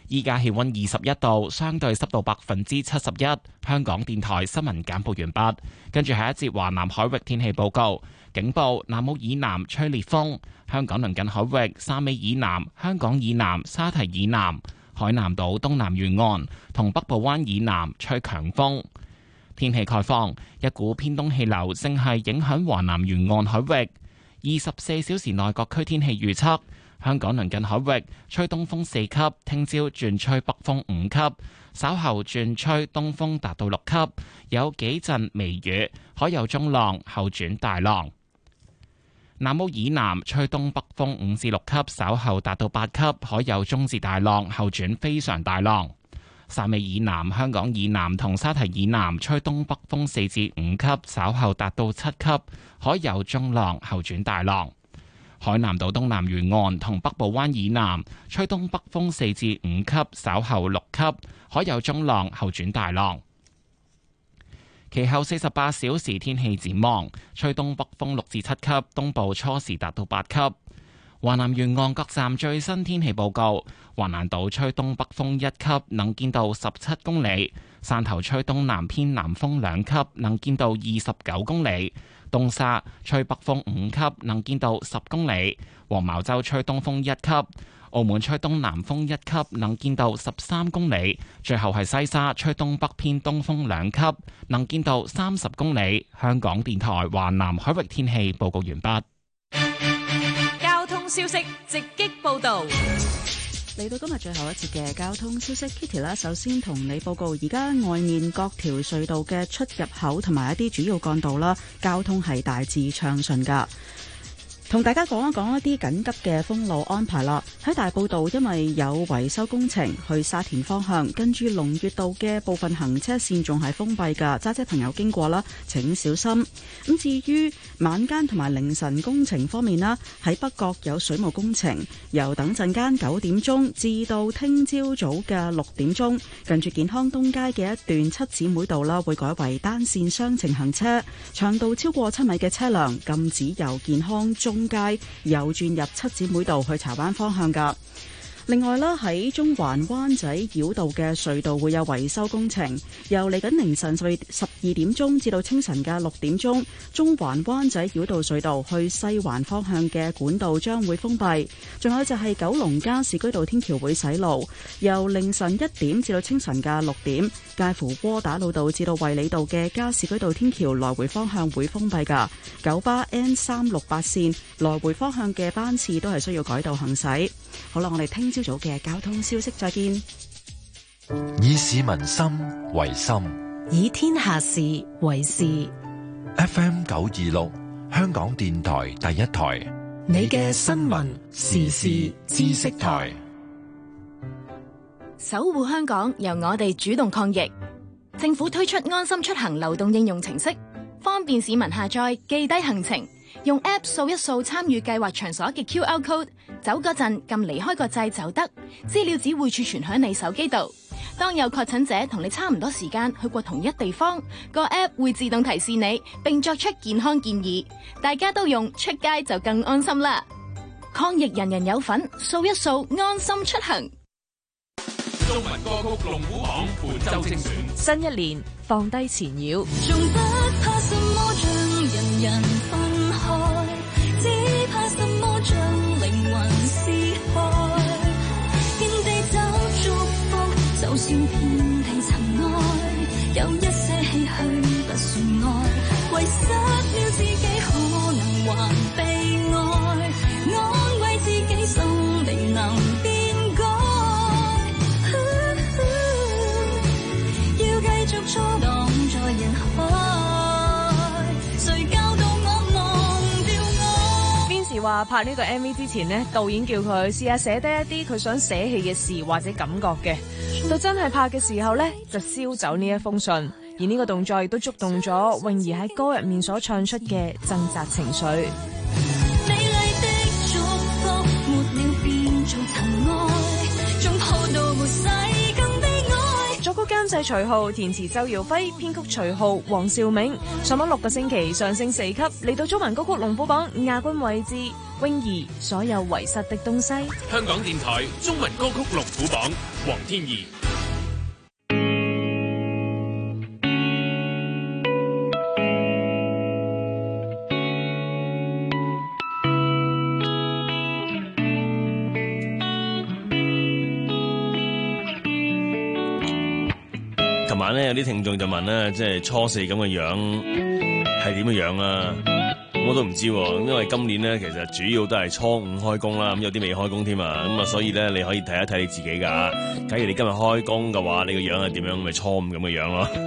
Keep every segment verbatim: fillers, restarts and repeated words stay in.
依家氣溫二十一度，相對濕度百分之七十一。香港電台新聞簡報完畢。跟住係一節華南海域天氣報告。警報：南澳以南吹烈風，香港鄰近海域汕尾以南、香港以南、沙堤以南、海南島東南沿岸同北部灣以南吹強風。天氣概況：一股偏東氣流正係影響華南沿岸海域。二十四小時內各區天氣預測：香港鄰近海域吹東風四級，聽朝轉吹北風五級，稍後轉吹東風達到六級，有幾陣微雨，海有中浪，後轉大浪。南澳以南吹東北風五至六級，稍後達到八級，海有中至大浪，後轉非常大浪。汕尾以南、香港以南同沙堤以南吹東北風四至五級，稍後達到七級，海有中浪，後轉大浪。海南島東南沿岸同北部灣以南吹東北風四至五級，稍後六級，海有中浪，後轉大浪。其後四十八小時天氣展望，吹東北風六至七級，東部初時達到八級。華南沿岸各站最新天氣報告：華南島吹東北風一級，能見度十七公里；汕頭吹東南偏南風兩級，能見度二十九公里；東沙吹北風五級，能見度十公里；黃茅洲吹東風一級；澳門吹東南風一級，能見度十三公里；最後係西沙吹東北偏東風兩級，能見度三十公里。香港電台華南海域天氣報告完畢。 交通消息直擊報道。 嚟到今日最後一節嘅交通消息 ，Kitty 啦，首先同你報告，而家外面各條隧道嘅出入口同埋一啲主要幹道啦，交通係大致暢順噶。同大家講一講一啲緊急嘅封路安排啦。喺大埔道，因為有維修工程，去沙田方向，跟住龍悅道嘅部分行車線仲係封閉噶，揸車朋友經過啦，請小心。咁至於晚間同埋凌晨工程方面啦，喺北角有水務工程，由等陣間九點鐘至到聽朝早嘅六點鐘，近住健康東街嘅一段七姊妹道啦，會改為單線雙程行車，長度超過七米嘅車輛禁止由健康中中街右轉入七姊妹道去柴灣方向噶。另外啦，喺中環灣仔繞道嘅隧道會有維修工程，由嚟緊凌晨十二點鐘至到清晨嘅六點鐘，中環灣仔繞道隧道去西環方向嘅管道將會封閉。仲有就係九龍加士居道天橋會洗路，由凌晨一點至到清晨嘅六點，介乎窩打老道至到衛理道嘅加士居道天橋來回方向會封閉噶。九巴 N 三六八線來回方向嘅班次都係需要改道行駛。好啦，我哋聽朝早嘅交通消息再見。 以市民心為心， 以天下事為事。 F M 九二六，香港電台第一台， 你嘅新聞時事知識台，守護香港，由我哋主動抗疫。政府推出安心出行流動應用程式，方便市民下載記低行程，用 App 掃一掃參與計劃場所嘅 Q R code， 走嗰陣撳離開個掣就得，資料只會儲存喺你手機度。當有確診者同你差唔多時間去過同一地方，個 App 會自動提示你，並作出健康建議。大家都用，出街就更安心啦！抗疫人人有份，掃一掃安心出行。 中文歌曲龍虎榜本周精選， 新一年放低纏繞， 從不怕什麼將人人分開，只怕什麼將靈魂撕開。見地走祝福，就算遍地塵埃，有一些唏噓不算愛，遺失了自己可能還被愛，安慰自己生命能變改。繼續錯蕩在人海，誰教導我忘掉我。 邊時話拍呢個 M V 之前呢，導演叫佢試下寫低一啲佢想捨棄嘅事或者感覺嘅，到真係拍嘅時候呢，就燒走呢一封信。而呢個動作亦都觸動咗泳兒喺歌入面所唱出嘅掙扎情緒。 美麗的祝福沒了變做塵埃，仲破到沒世更悲哀。 作曲監製徐浩，填詞周耀輝，編曲徐浩、黃兆銘。上榜六個星期，上升四級，嚟到中文歌曲龍虎榜亞軍位置。 泳兒所有遺失的東西。 香港電台中文歌曲龍虎榜，黃天怡。 琴晚咧有啲聽眾就問咧，即係初四咁嘅樣係點嘅樣啊？我都唔知喎，因為今年咧其實主要都係初五開工啦，咁有啲未開工添啊，咁啊所以咧你可以睇一睇你自己㗎。假如你今日開工嘅話，你個樣係點樣？咪初五咁嘅樣咯。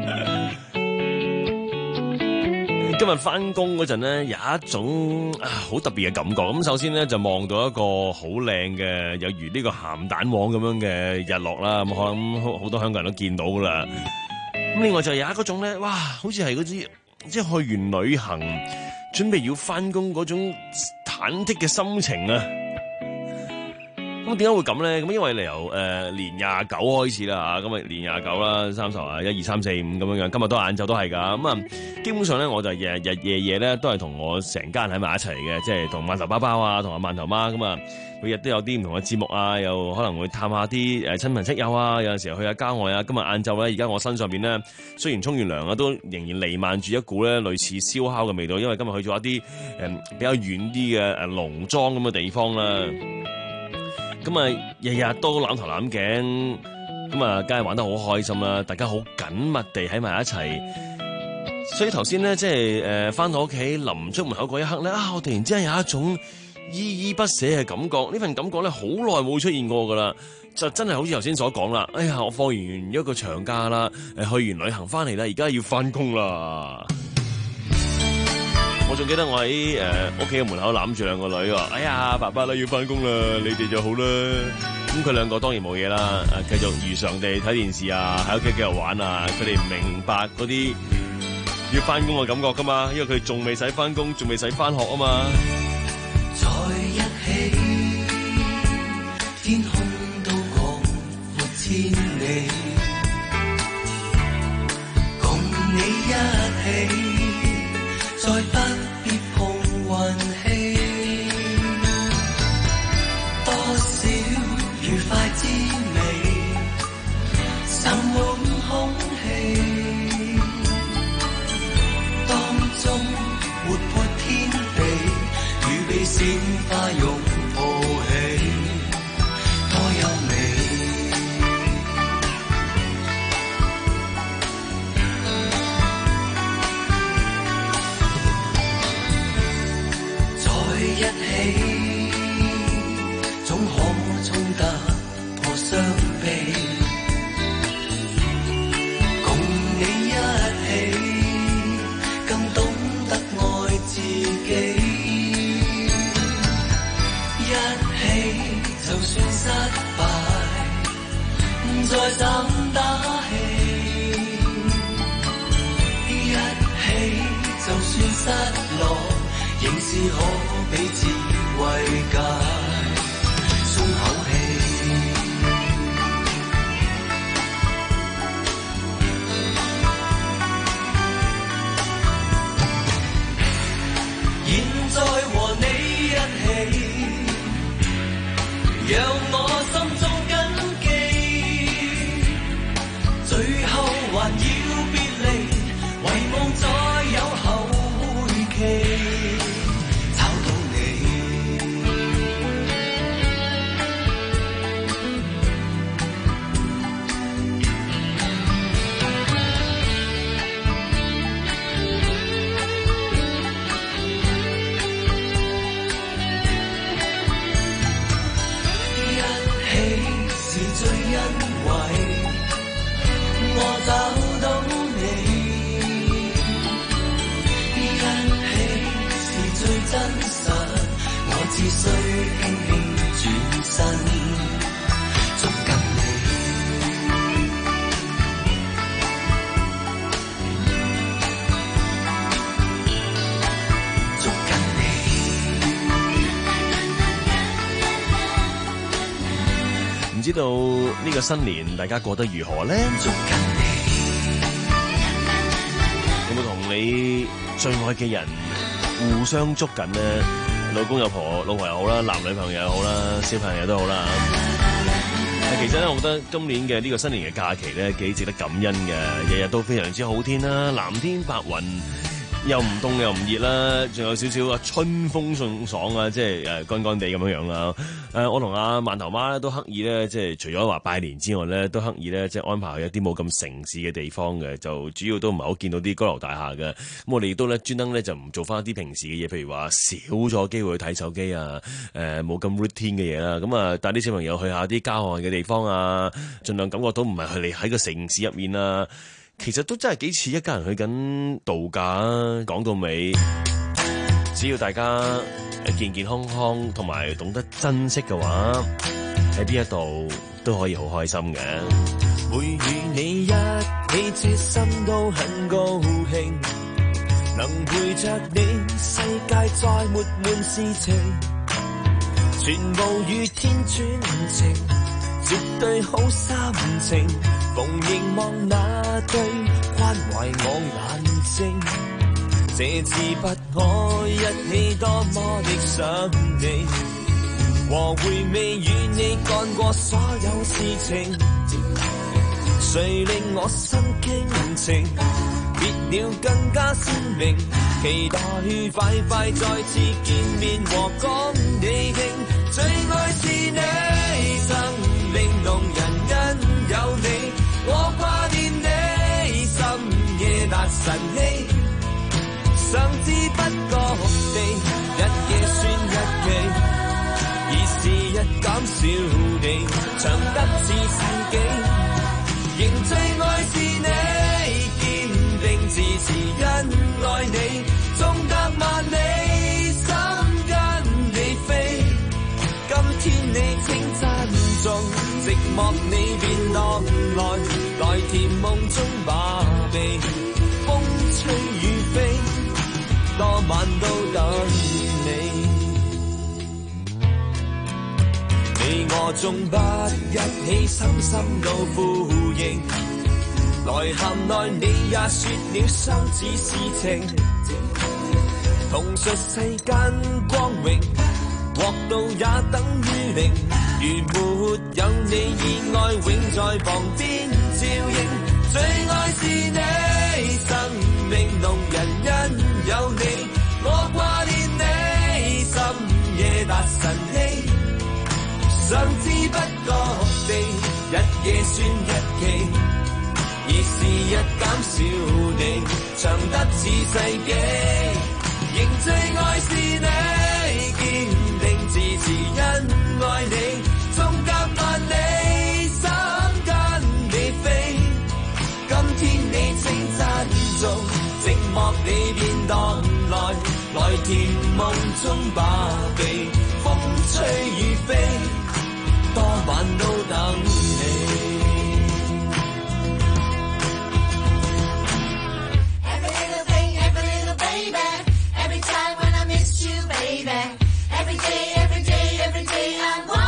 今日翻工嗰陣咧，有一種啊好特別嘅感覺。咁首先咧就望到一個好靚嘅，有如呢個鹹蛋黃咁樣嘅日落啦。咁可能好好多香港人都見到噶啦。咁另外就有一嗰種咧，哇，好似係嗰啲即係去完旅行，準備要翻工嗰種忐忑嘅心情啊！咁點解會咁咧？咁因為由誒、呃、年廿九開始啦嚇，咁啊年廿九啦，三十啊，一二三四五咁樣樣，今日都晏晝都係㗎。咁啊，基本上咧我就日日夜夜咧都係同我成家人喺埋一齊嘅，即係同饅頭包包啊，同阿饅頭媽咁啊，每日都有啲唔同嘅節目啊，又可能會探下啲誒親朋戚友啊，有陣時候去下郊外啊。今日晏晝咧，而家我身上邊咧，雖然沖完涼啊，都仍然彌漫住一股咧類似燒烤嘅味道，因為今日去咗一啲誒比較遠啲嘅誒農莊咁嘅地方啦。咁啊，日日都攬頭攬頸，咁啊，梗係玩得好開心啦！大家好緊密地喺埋一齊，所以頭先咧，即係誒翻到屋企臨出門口嗰一刻咧，啊，我突然之間有一種依依不捨嘅感覺。呢份感覺咧，好耐冇出現過噶啦，就真係好似頭先所講啦。哎呀，我放完一個長假啦，誒去完旅行翻嚟啦，而家要翻工啦。我仲記得我喺誒屋企嘅門口攬住兩個女話：哎呀，爸爸啦要翻工啦，你哋就好啦。咁佢兩個當然冇嘢啦，誒繼續如常地睇電視啊，喺屋企繼續玩啊。佢哋唔明白嗰啲要翻工嘅感覺噶嘛，因為佢哋仲未使翻工，仲未使翻學啊嘛。 在一起，天空都廣闊千里，共你一起。再不必碰運氣，多少愉快滋味，滲滿空氣，當中活潑天地，如被鮮花擁抱起，多優美。一起總可衝突破傷悲，共你一起更懂得愛自己，一起就算失敗再怎打氣，一起就算失落仍是可彼此慰藉，鬆口氣。現在和你一起，讓我心中謹記，最後還要別離，遺忘再有後會期。只需輕輕轉身，捉緊你，捉緊你。 唔知道呢個新年大家過得如何呢？ 捉緊你， 有冇同你最愛嘅人互相捉緊呢？ 老公有婆老婆又好啦，男女朋友又好啦，小朋友都好啦。其實咧，我覺得今年嘅呢個新年嘅假期咧，幾值得感恩嘅，日日都非常之好天啦，藍天白雲。又唔凍又唔熱啦，仲有少少啊春風送爽啊，即係誒乾乾地咁樣樣啦。誒，我同阿饅頭媽咧都刻意咧，即係除咗話拜年之外咧，都刻意咧即係安排去一啲冇咁城市嘅地方嘅，就主要都唔係好見到啲高樓大廈嘅。咁我哋亦都咧專登咧就唔做翻一啲平時嘅嘢，譬如話少咗機會去睇手機啊，誒冇咁 routine 嘅嘢啦。咁啊帶啲小朋友去下啲郊外嘅地方啊，盡量感覺到唔係佢哋喺個城市入面啊。其實都真係幾似一家人去緊度假啊！講到尾，只要大家健健康康同埋懂得珍惜嘅話，喺邊一度都可以好開心嘅。 會與你一起，這心都很高興，能陪着你，世界再沒悶事情，全部與天轉晴，絕對好心情。逢凝望那對關懷我眼睛，這次不可一起，多麼的想你，和回味與你幹過所有事情，誰令我心傾情，別了更加鮮明，期待快快再次見面和講你聽，最愛是你，生命動人因有你。我掛念你，深夜達晨曦，想知不覺地，一夜算一期，而時日減少地，長得似世紀，仍最愛是你，堅定自持因愛你，縱隔萬里，心跟你飛，今天你請珍重，寂寞你便落來，來甜夢中把臂，風吹雨飛，多晚都等你。你我縱不一起，深深都呼應，來含來你也說了相似事情，同述世間光榮，獲到也等於零。如沒有你意外，永在旁邊照應。最愛是你，生命動人因有你。我掛念你，深夜達晨曦，想知不覺地，一夜算一期，而時日減少地，長得似世紀。仍最愛是你，堅定自持因愛你。縱隔萬里，心跟你飛，今天你請珍重，寂寞你便蕩來，來甜夢中把臂，風吹雨飛，多晚都等你。Every little thing, every little baby, every time when I miss you, baby, every day, every day, every day I want.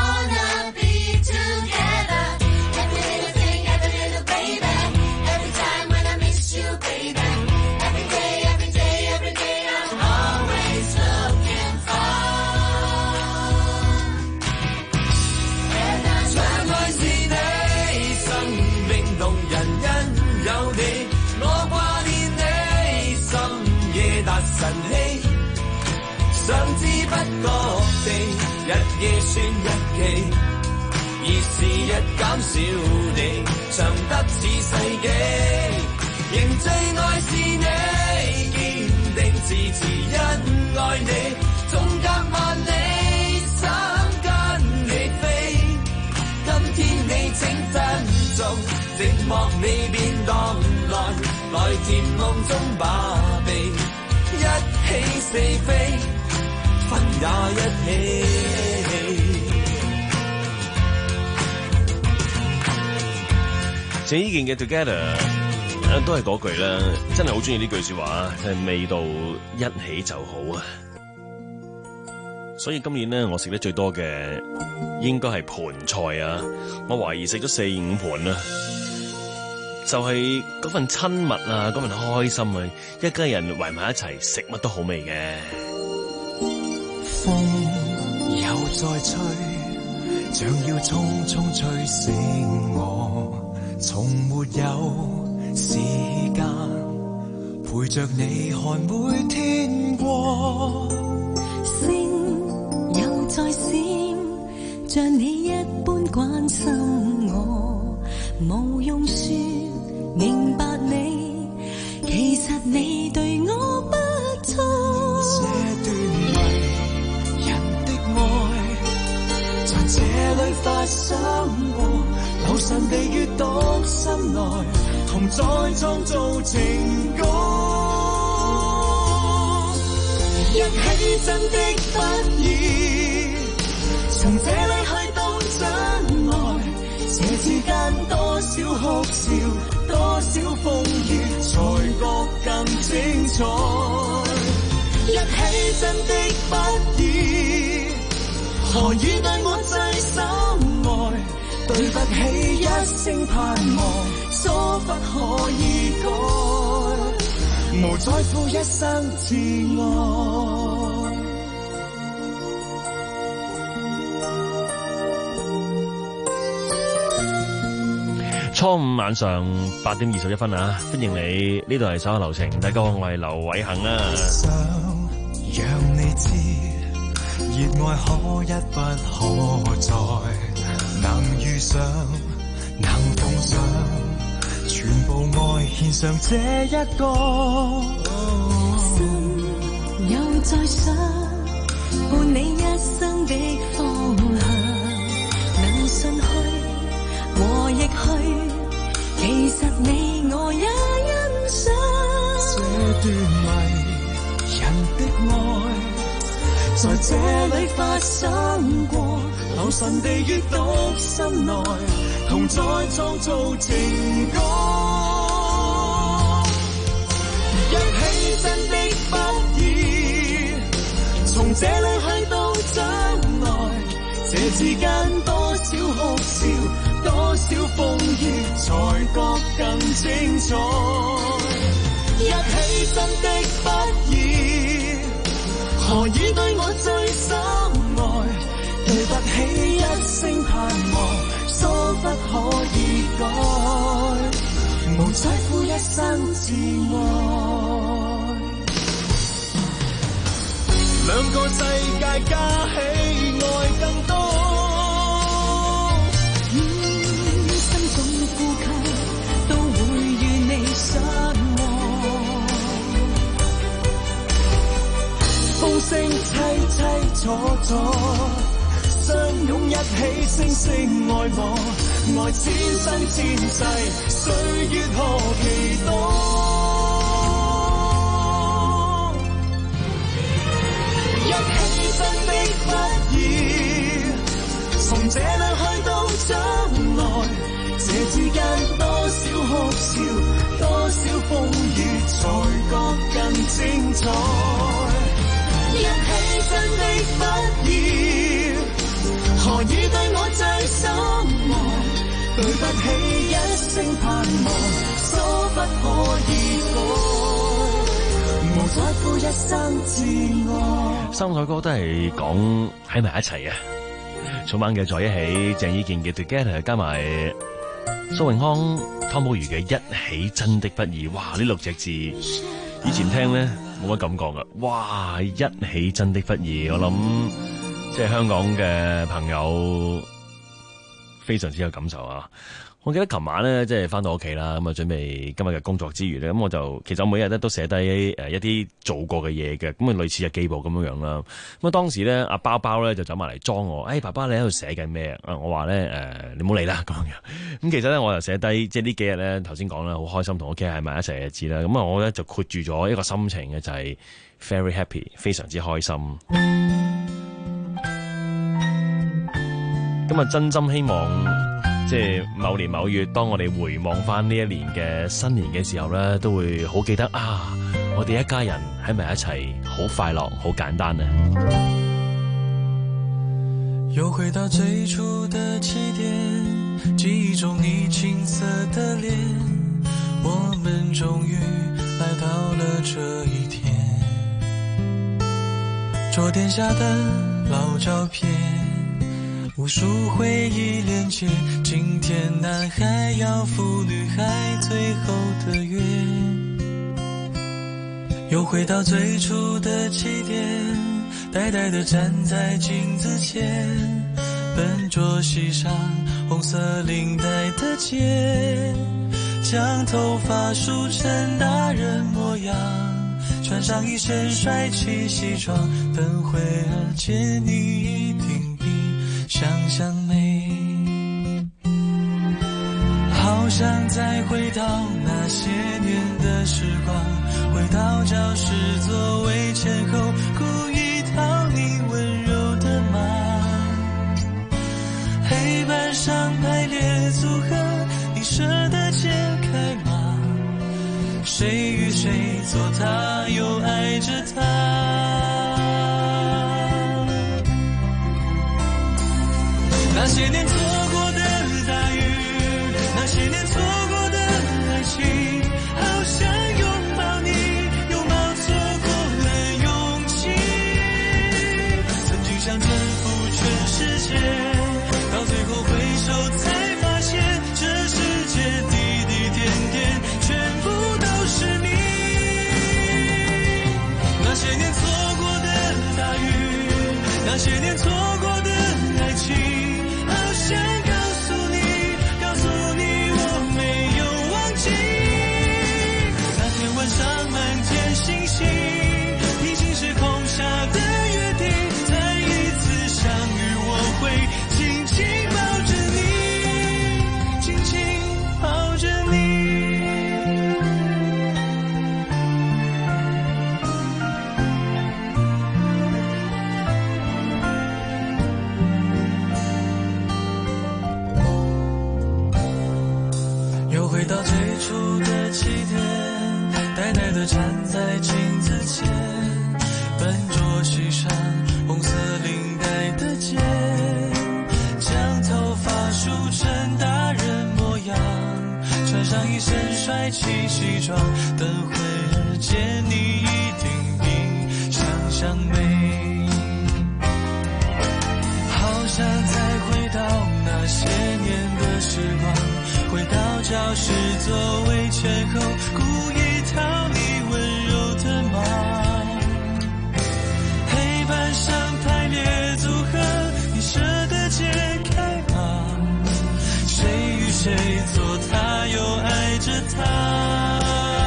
想知不覺地，一夜算一期，而時日減少地，長得似世紀。仍最愛是你，堅定自持因愛你，縱隔萬里，心跟你飛。今天你請珍重，寂寞你便蕩來，來甜夢中把臂，一起四飛。分也一起。鄭伊健嘅 Together 都係嗰句啦，真係好中意呢句說話，就係味道一起就好啊！所以今年咧，我食得最多嘅應該係盤菜啊！我懷疑食咗四五盤啊！就係嗰份親密啊，嗰份開心啊，一家人圍埋一齊食乜都好味嘅。 風又再吹，像要匆匆吹醒我，從沒有時間陪着你看每天過。 星又再閃，像你一般關心我，無用說明白你，其實你對我不錯。 這段迷人的愛在這裏發生過，留神地閱讀心內，同再創造情歌。一起真的不易，從這裏去到真愛，這之間多少哭笑，多少風雨，才覺更精彩。一起真的不易，何以對我最深愛？對不起一聲盼望，疏忽可以改，無再負一生自愛。 初五晚上八點二十一分啊！歡迎你，呢度係稍後流程。大家好，我係劉偉恒啊。 想讓你知，熱愛可一不可再，能遇上，能共享，全部愛獻上這一個。 心又再想，伴你一生的方向，能順去和逆去，其實你我也欣賞。 這段迷人的愛在這裏發生過，留神地閱讀心內，同再創造情歌。一起真的不易，從這裏去到將來，這之間多少哭笑，多少風雨，才覺更精彩。一起真的不易，何以對我最深愛？對不起一聲盼望，疏忽可以改，無再負一生自愛。兩個世界加起愛更多。風聲淒淒楚楚，相擁一起聲聲愛我，愛千生千世，歲月何其多。一起真的不易，從這裏去到將來，這之間多少哭笑，多少風雨，才覺更精彩。一起真的不易，何以對我最深愛？對不起一聲盼望，疏忽可以改，無再負一生自愛。 三首歌都係講喺埋一齊啊！草蜢嘅在一起，鄭伊健嘅 Together， 加埋蘇永康、湯寶如嘅一起真的不易。哇！呢六隻字以前聽咧冇乜感覺噶，哇！一起真的不易，我諗即係香港嘅朋友非常之有感受啊！我記得琴晚咧，即係翻到屋企啦，咁啊準備今日嘅工作之餘咧，咁我就其實我每日咧都寫低誒一啲做過嘅嘢嘅，咁啊類似日記簿咁樣樣啦。咁啊當時咧，阿包包咧就走埋嚟裝我，誒、哎、爸爸你喺度寫緊咩啊？我話咧誒你唔好理啦咁樣。咁其實咧我就寫低即係呢幾日咧頭先講啦，好開心同屋企喺埋一齊嘅日子啦。咁啊我咧就括住咗一個心情嘅就係 very happy， 非常之開心。咁啊真心希望。即係某年某月，當我哋回望翻呢一年嘅新年嘅時候咧，都會好記得啊！我哋一家人喺埋一齊，好快樂，好簡單啊！ 又回到最初的起點，記憶中你青澀的臉，我們終於來到了這一天。 桌垫下的老照片，无数回忆连接，今天男孩要赴女孩最后的约，又回到最初的起点，呆呆地站在镜子前，笨拙系上红色领带的结，将头发梳成大人模样，穿上一身帅气西装，等会儿见你一定比想象美。好想再回到那些年的时光，回到教室座位前后，故意讨你温柔的骂，黑板上排列组合，你舍得解开吗？谁与谁做他，又爱着他。那些年错过的大雨，那些年错过的爱情，好想拥抱你，拥抱错过了勇气。曾经想征服全世界，到最后回首才发现，这世界滴滴点点全部都是你。那些年错过的大雨，那些年错过的爱情，好想告诉你，告诉你我没有忘记。那天晚上满天星星，平行时空下的约定，再一次相遇我会紧紧抱着你，紧紧抱着你。又回到最初的起点，呆呆地站在镜子前，笨拙系上红色领带的结，将头发梳成大人模样，穿上一身帅气西装，等会儿见你一定比想象美。好想再回到那些年的时光，回到教室座位前后，故意讨你温柔的骂，黑板上排列组合，你舍得解开吗？谁与谁做他，又爱着他。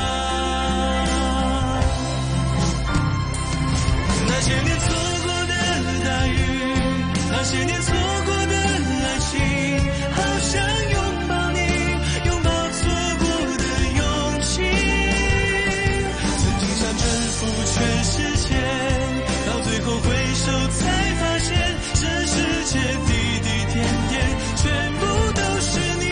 那些年错过的大雨，那些年错过的爱情，好想拥抱你，拥抱错过的勇气。曾经想征服全世界，到最后回首才发现，这世界滴滴点点全部都是你。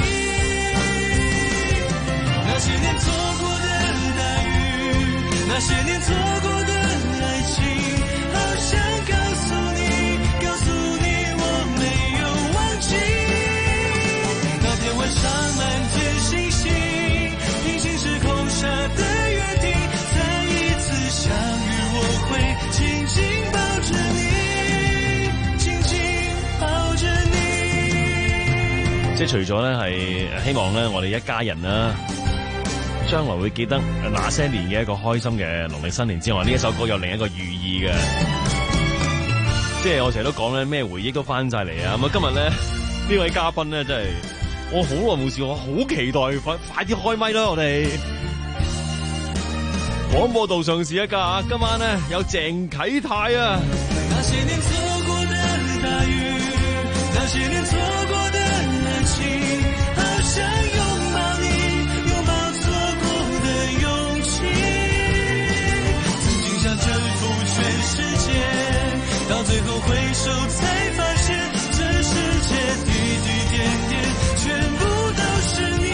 那些年错过的大雨，那些年错过的爱情，好想告诉你，告诉你我没有忘记。那天晚上满天星星，平行时空下的约定，再一次相遇我會緊緊抱着你，緊緊抱着你。 即係除咗咧係希望咧我哋一家人啦，將來會記得那些年嘅一個開心嘅農曆新年之外，呢一首歌有另一個寓意嘅。即係我成日都講咧，咩回憶都翻晒嚟啊！咁啊，今日咧呢位嘉賓咧，真係我好耐冇試過，我好期待，快快啲開咪啦！我哋廣播道上市一家啊，今晚咧有鄭啟泰啊！ 那些年錯過的大雨，那些年錯過的愛情，好想擁抱你，擁抱錯過的勇氣。曾經想征服全世界，到最後回首才發現，這世界滴滴點點全部都是你。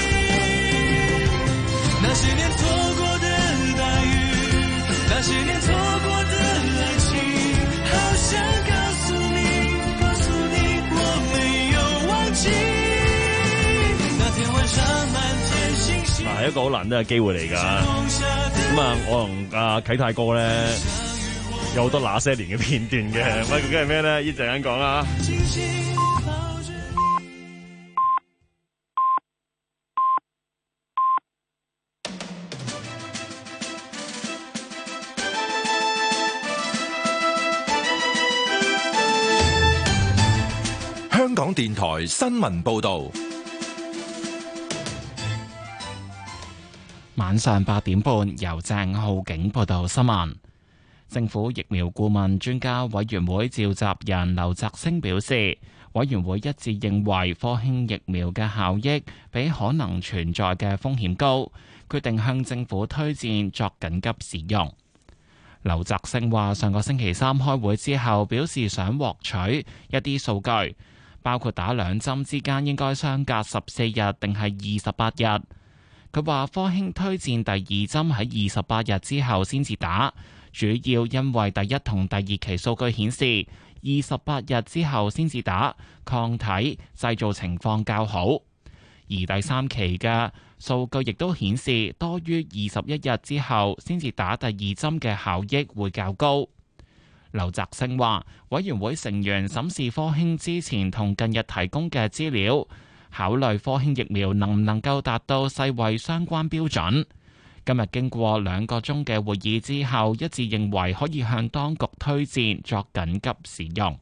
那些年錯過的大雨，那些年錯過的愛情，好想告訴你，告訴你我沒有忘記。那天晚上滿天星星， 係一個好難得嘅機會嚟㗎。咁啊，我同阿啟泰哥咧有好多那些年嘅片段嘅。喂，究竟係咩咧？一陣間講啦。 香港電台新聞報道。 晚上八點半，由鄭浩景報道新聞。政府疫苗顧問專家委員會召集人劉澤星表示，委員會一致認為科興疫苗嘅效益比可能存在嘅風險高，決定向政府推薦作緊急使用。劉澤星話：上個星期三開會之後，表示想獲取一啲數據，包括打兩針之間應該相隔十四日定係二十八日。佢話科興推薦第二針喺二十八日之後先至打，主要因為第一同第二期數據顯示二十八日之後先至打，抗體製造情況較好，而第三期嘅數據亦都顯示多於二十一日之後先至打第二針嘅效益會較高。劉澤星話，委員會成員審視科興之前同近日提供嘅資料，考慮科興疫苗能唔能夠達到世衛相關標準。今日經過兩個鐘嘅會議之後，一致認為可以向當局推薦作緊急使用。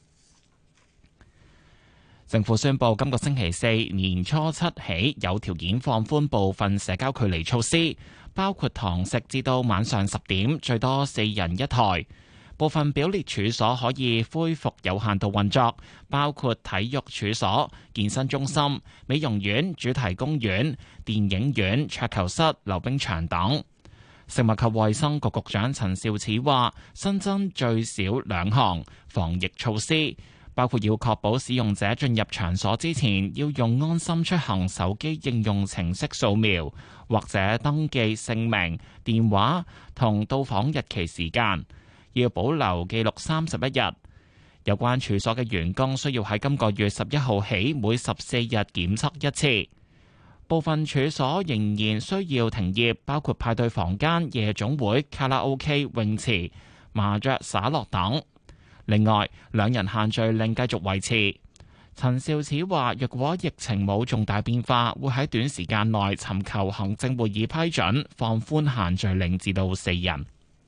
政府宣布今個星期四年初七起有條件放寬部分社交距離措施，包括堂食至到晚上十點，最多四人一台。部分表列處所可以恢復有限度運作，包括體育處所、健身中心、美容院、主題公園、電影院、桌球室、溜冰場等。食物及衛生局局長陳肇始話，新增最少兩項防疫措施，包括要確保使用者進入場所之前要用安心出行手機應用程式掃描，或者登記姓名、電話同到訪日期時間。要保留記錄三十一日。有關處所嘅員工需要喺今個月十一號起每十四日檢測一次。部分處所仍然需要停業，包括派對房間、夜總會、卡拉 OK、泳池、麻雀灑落等。另外，兩人限聚令繼續維持。陳肇始話，若果疫情冇重大變化，會喺短時間內尋求行政會議批准放寬限聚令至到四人。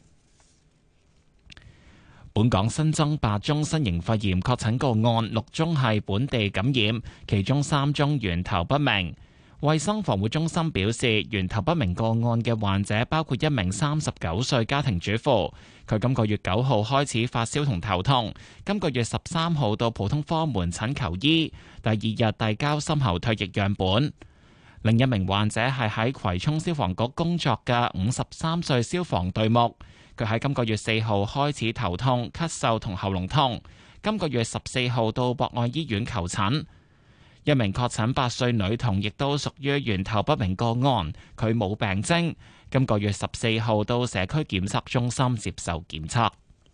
本港新增八宗新型肺炎確診個案，六宗係本地感染，其中三宗源頭不明。衛生防護中心表示，源頭不明個案嘅患者包括一名三十九歲家庭主婦，佢今個月九號開始發燒同頭痛，今個月十三號到普通科門診求醫，第二日遞交深喉唾液樣本。另一名患者係喺葵涌消防局工作嘅五十三歲消防隊目。佢喺今個月四號開始頭痛、咳嗽同喉嚨痛，今個月十四號到博愛醫院求診。一名確診八歲女童亦都屬於源頭不明個案，佢冇病徵，今個月十四號到社區檢測中心接受檢測。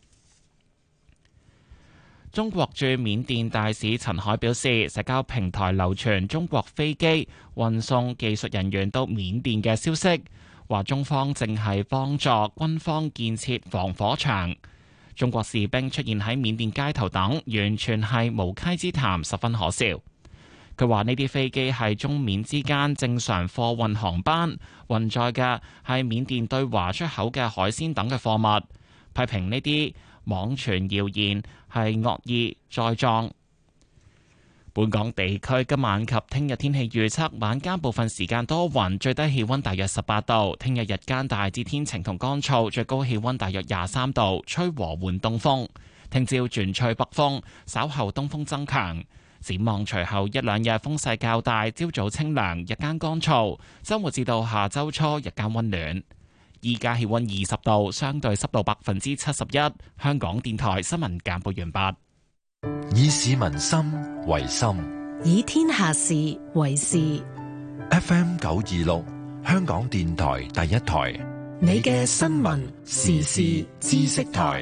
中國駐緬甸大使陳海表示，社交平台流傳中國飛機運送技術人員到緬甸嘅消息，話中方正係幫助軍方建設防火牆。中國士兵出現喺緬甸街頭等，完全係無稽之談，十分可笑。佢話呢啲飛機係中緬之間正常貨運航班，運載嘅係緬甸對華出口嘅海鮮等嘅貨物，批評呢啲網傳謠言係惡意栽贓。本港地區今晚及聽日天氣預測，晚間部分時間多雲，最低氣溫大約十八度。聽日日間大致天晴同乾燥，最高氣溫大約廿三度，吹和緩東風。聽朝轉吹北風，稍後東風增強。展望隨後一兩日風勢較大，朝早清涼，日間乾燥。周末至到下周初日間溫暖。依家氣溫二十度，相對濕度百分之七十一。香港電台新聞簡報完畢。 以市民心為心， 以天下事為事。 F M 九二六，香港電台第一台， 你嘅新聞時事知識台。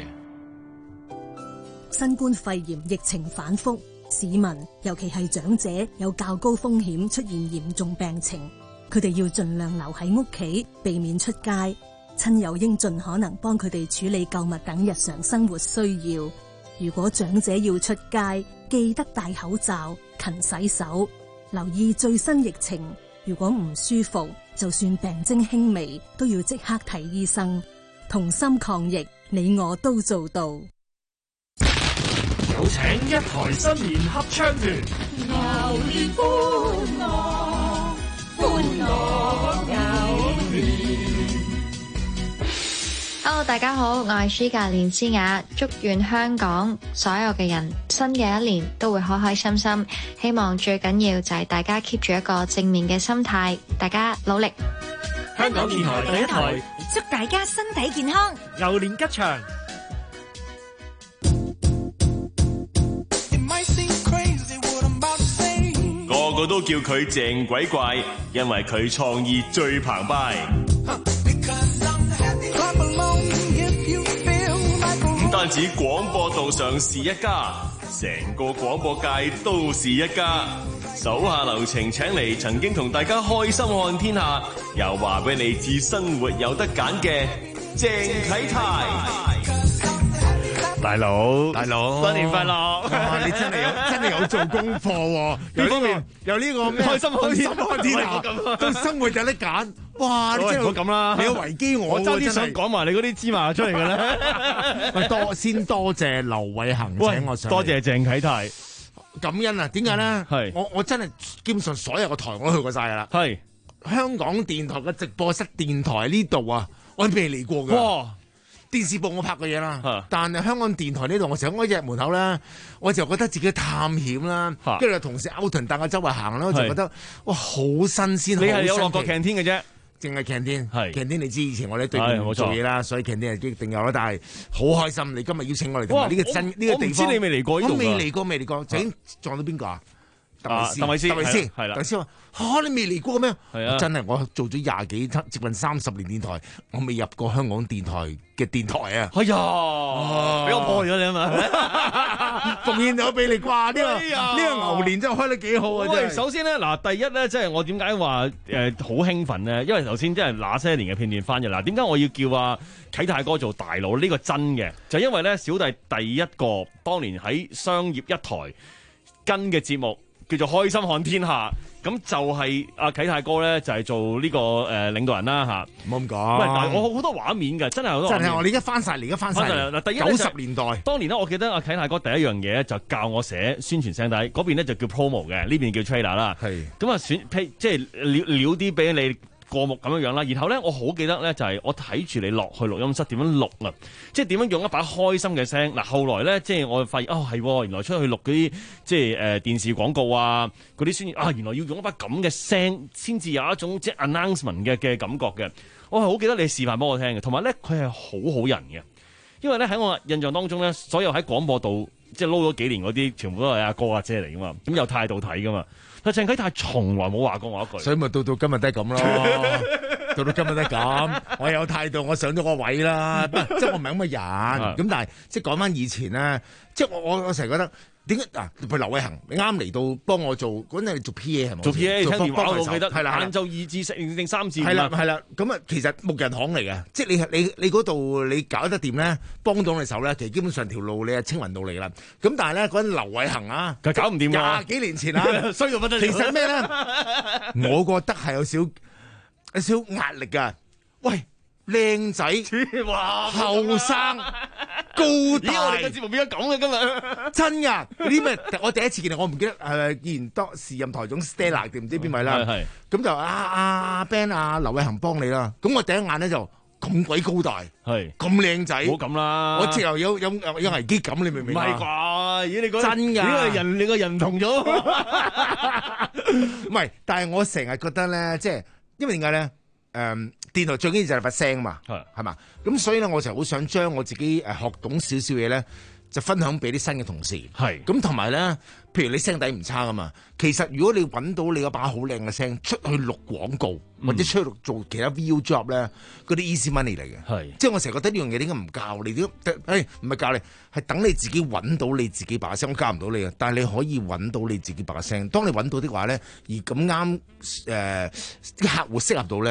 新冠肺炎疫情反覆，市民尤其係長者有較高風險出現嚴重病情，佢哋要盡量留喺屋企，避免出街。 親友應盡可能幫佢哋處理購物等日常生活需要。如果長者要出街，記得戴口罩、勤洗手，留意最新疫情。如果唔舒服，就算病徵輕微，都要即刻睇醫生。同心抗疫，你我都做到。 有請一台新年合唱團，牛年歡樂，歡樂牛年。 Hello， 大家好，我係舒格連詩雅，祝願香港所有嘅人新嘅一年都會開開心心。希望最緊要就係大家 keep 住一個正面嘅心態，大家努力。 香港電台第一台， 祝大家身體健康， 牛年吉祥。 個個都叫佢鄭鬼怪，因為佢創意最澎湃。唔單止廣播道上是一家，成個廣播界都是一家。手下留情請嚟曾經同大家開心看天下，又話俾你知生活有得揀嘅鄭啟泰。 大佬， 大佬， 新年快樂！ 哇，你真係有真係有做功課喎。 呢方面由呢個咩開心看天看天下，到生活有得揀。哇！你真係唔好咁啦， 你有維基我， 我爭啲想講埋你嗰啲芝麻出嚟嘅咧。 喂，多先多謝劉偉恒請我上嚟， 多謝鄭啟泰。 感恩啊！點解咧？ 係我我真係基本上所有個台我都去過晒㗎啦。 係香港電台嘅直播室電台呢度啊，我未嚟過㗎。 哇！ 電視部我拍過嘢啦，但係香港電台呢度，我成日喺入門口咧，我就覺得自己探險啦，跟住同事 Alton 帶我周圍行啦，我就覺得哇好新鮮。 你係有落過 canteen 嘅啫， 淨係 canteen， 係 canteen 你知以前我哋對面做嘢啦，所以 canteen 係一定有啦。但係好開心，你今日邀請我嚟同埋呢個真呢個地方， 我唔知你未嚟過呢度， 我未嚟過，未嚟過，就已經撞到邊個啊？ 鄧偉思， 鄧偉思， 係啦。 鄧偉思話：嚇你未嚟過咩？ 係啊， 真係我做咗廿幾接近三十年電台，我未入過香港電台嘅電台啊！ 哎呀，俾我破咗你啊嘛！ 奉獻咗俾你啩？呢個呢個牛年真係開得幾好啊！ 喂，首先咧，嗱，第一咧，即係我點解話誒好興奮咧？因為頭先即係那些年嘅片段翻咗啦。點解我要叫阿啟泰哥做大佬？呢個真嘅，就因為咧，小弟第一個當年喺商業一台跟嘅節目。叫做開心看天下，咁就係阿啟泰哥咧，就係做呢個誒領導人啦嚇。 唔好咁講。 喂，嗱，我好多畫面嘅，真係好多畫面。 真係我哋而家翻晒嚟，而家翻晒嚟。 嗱，第一九十年代， 當年咧，我記得阿啟泰哥第一樣嘢就教我寫宣傳聲帶，嗰邊咧就叫 promo 嘅，呢邊叫 trailer 啦。 係。咁啊選即係料料啲俾你。過目咁樣樣啦，然後咧我好記得咧就係我睇住你落去錄音室點樣錄啊，即係點樣用一把開心嘅聲。嗱，後來咧即係我發現哦係，原來出去錄嗰啲即係誒、呃、電視廣告啊嗰啲宣啊，原來要用一把咁嘅聲先至有一種即係 announcement 嘅嘅感覺嘅。我係好記得你示範俾我聽嘅，同埋咧佢係好好人嘅，因為咧喺我印象當中咧，所有喺廣播度即係撈咗幾年嗰啲，全部都係阿哥阿姐嚟噶嘛，咁有態度睇噶嘛。但鄭啟泰從來冇話過我一句， 所以咪到到今日都係咁咯。到到今日都係咁，我有態度，我上咗個位啦。即係我唔係咁嘅人。咁但係即係講翻以前咧，即係我我我成日覺得點解嗱？譬如劉偉恒，你啱嚟到幫我做嗰陣，你做 P A 係咪？ 做 P A 聽電話我記得係啦， 晏晝二至四定三至五。 係啦係啦，咁啊其實木人行嚟嘅，即係你係你你嗰度你搞得掂咧，幫到你手咧，其實基本上條路你係青雲路嚟啦。咁但係咧嗰陣劉偉恒啊， 佢搞唔掂㗎。 廿幾年前啊， 衰到不得了。 其實咩咧？我覺得係有少有少壓力㗎。喂，靚仔，後生，高大。 咦，我哋嘅節目變咗咁嘅今日， 真㗎！呢咩？我第一次見到，我唔記得係以前當時任台總 Stella 定唔知邊位啦。 係咁就阿阿 Ben 阿劉偉恒幫你啦。咁我第一眼咧就咁鬼高大， 係咁靚仔。 唔好咁啦！ 我之後有有有有危機感，你明唔明？ 唔係啩？咦，你講真㗎？ 呢個人你個人唔同咗。 唔係，但係我成日覺得咧，即係因為點解咧？誒。電台最緊要就係把聲嘛，係嘛？咁所以咧，我就好想將我自己誒學懂少少嘢咧，就分享俾啲新嘅同事。 係咁同埋咧，譬如你聲底唔差噶嘛，其實如果你揾到你嗰把好靚嘅聲出去錄廣告，或者出去做其他 V O job 咧，嗰啲 easy money 嚟嘅。係，即係我成日覺得呢樣嘢點解唔教你？點誒唔係教你，係等你自己揾到你自己把聲。我教唔到你啊，但係你可以揾到你自己把聲。當你揾到的話咧，而咁啱誒啲客戶適合到咧。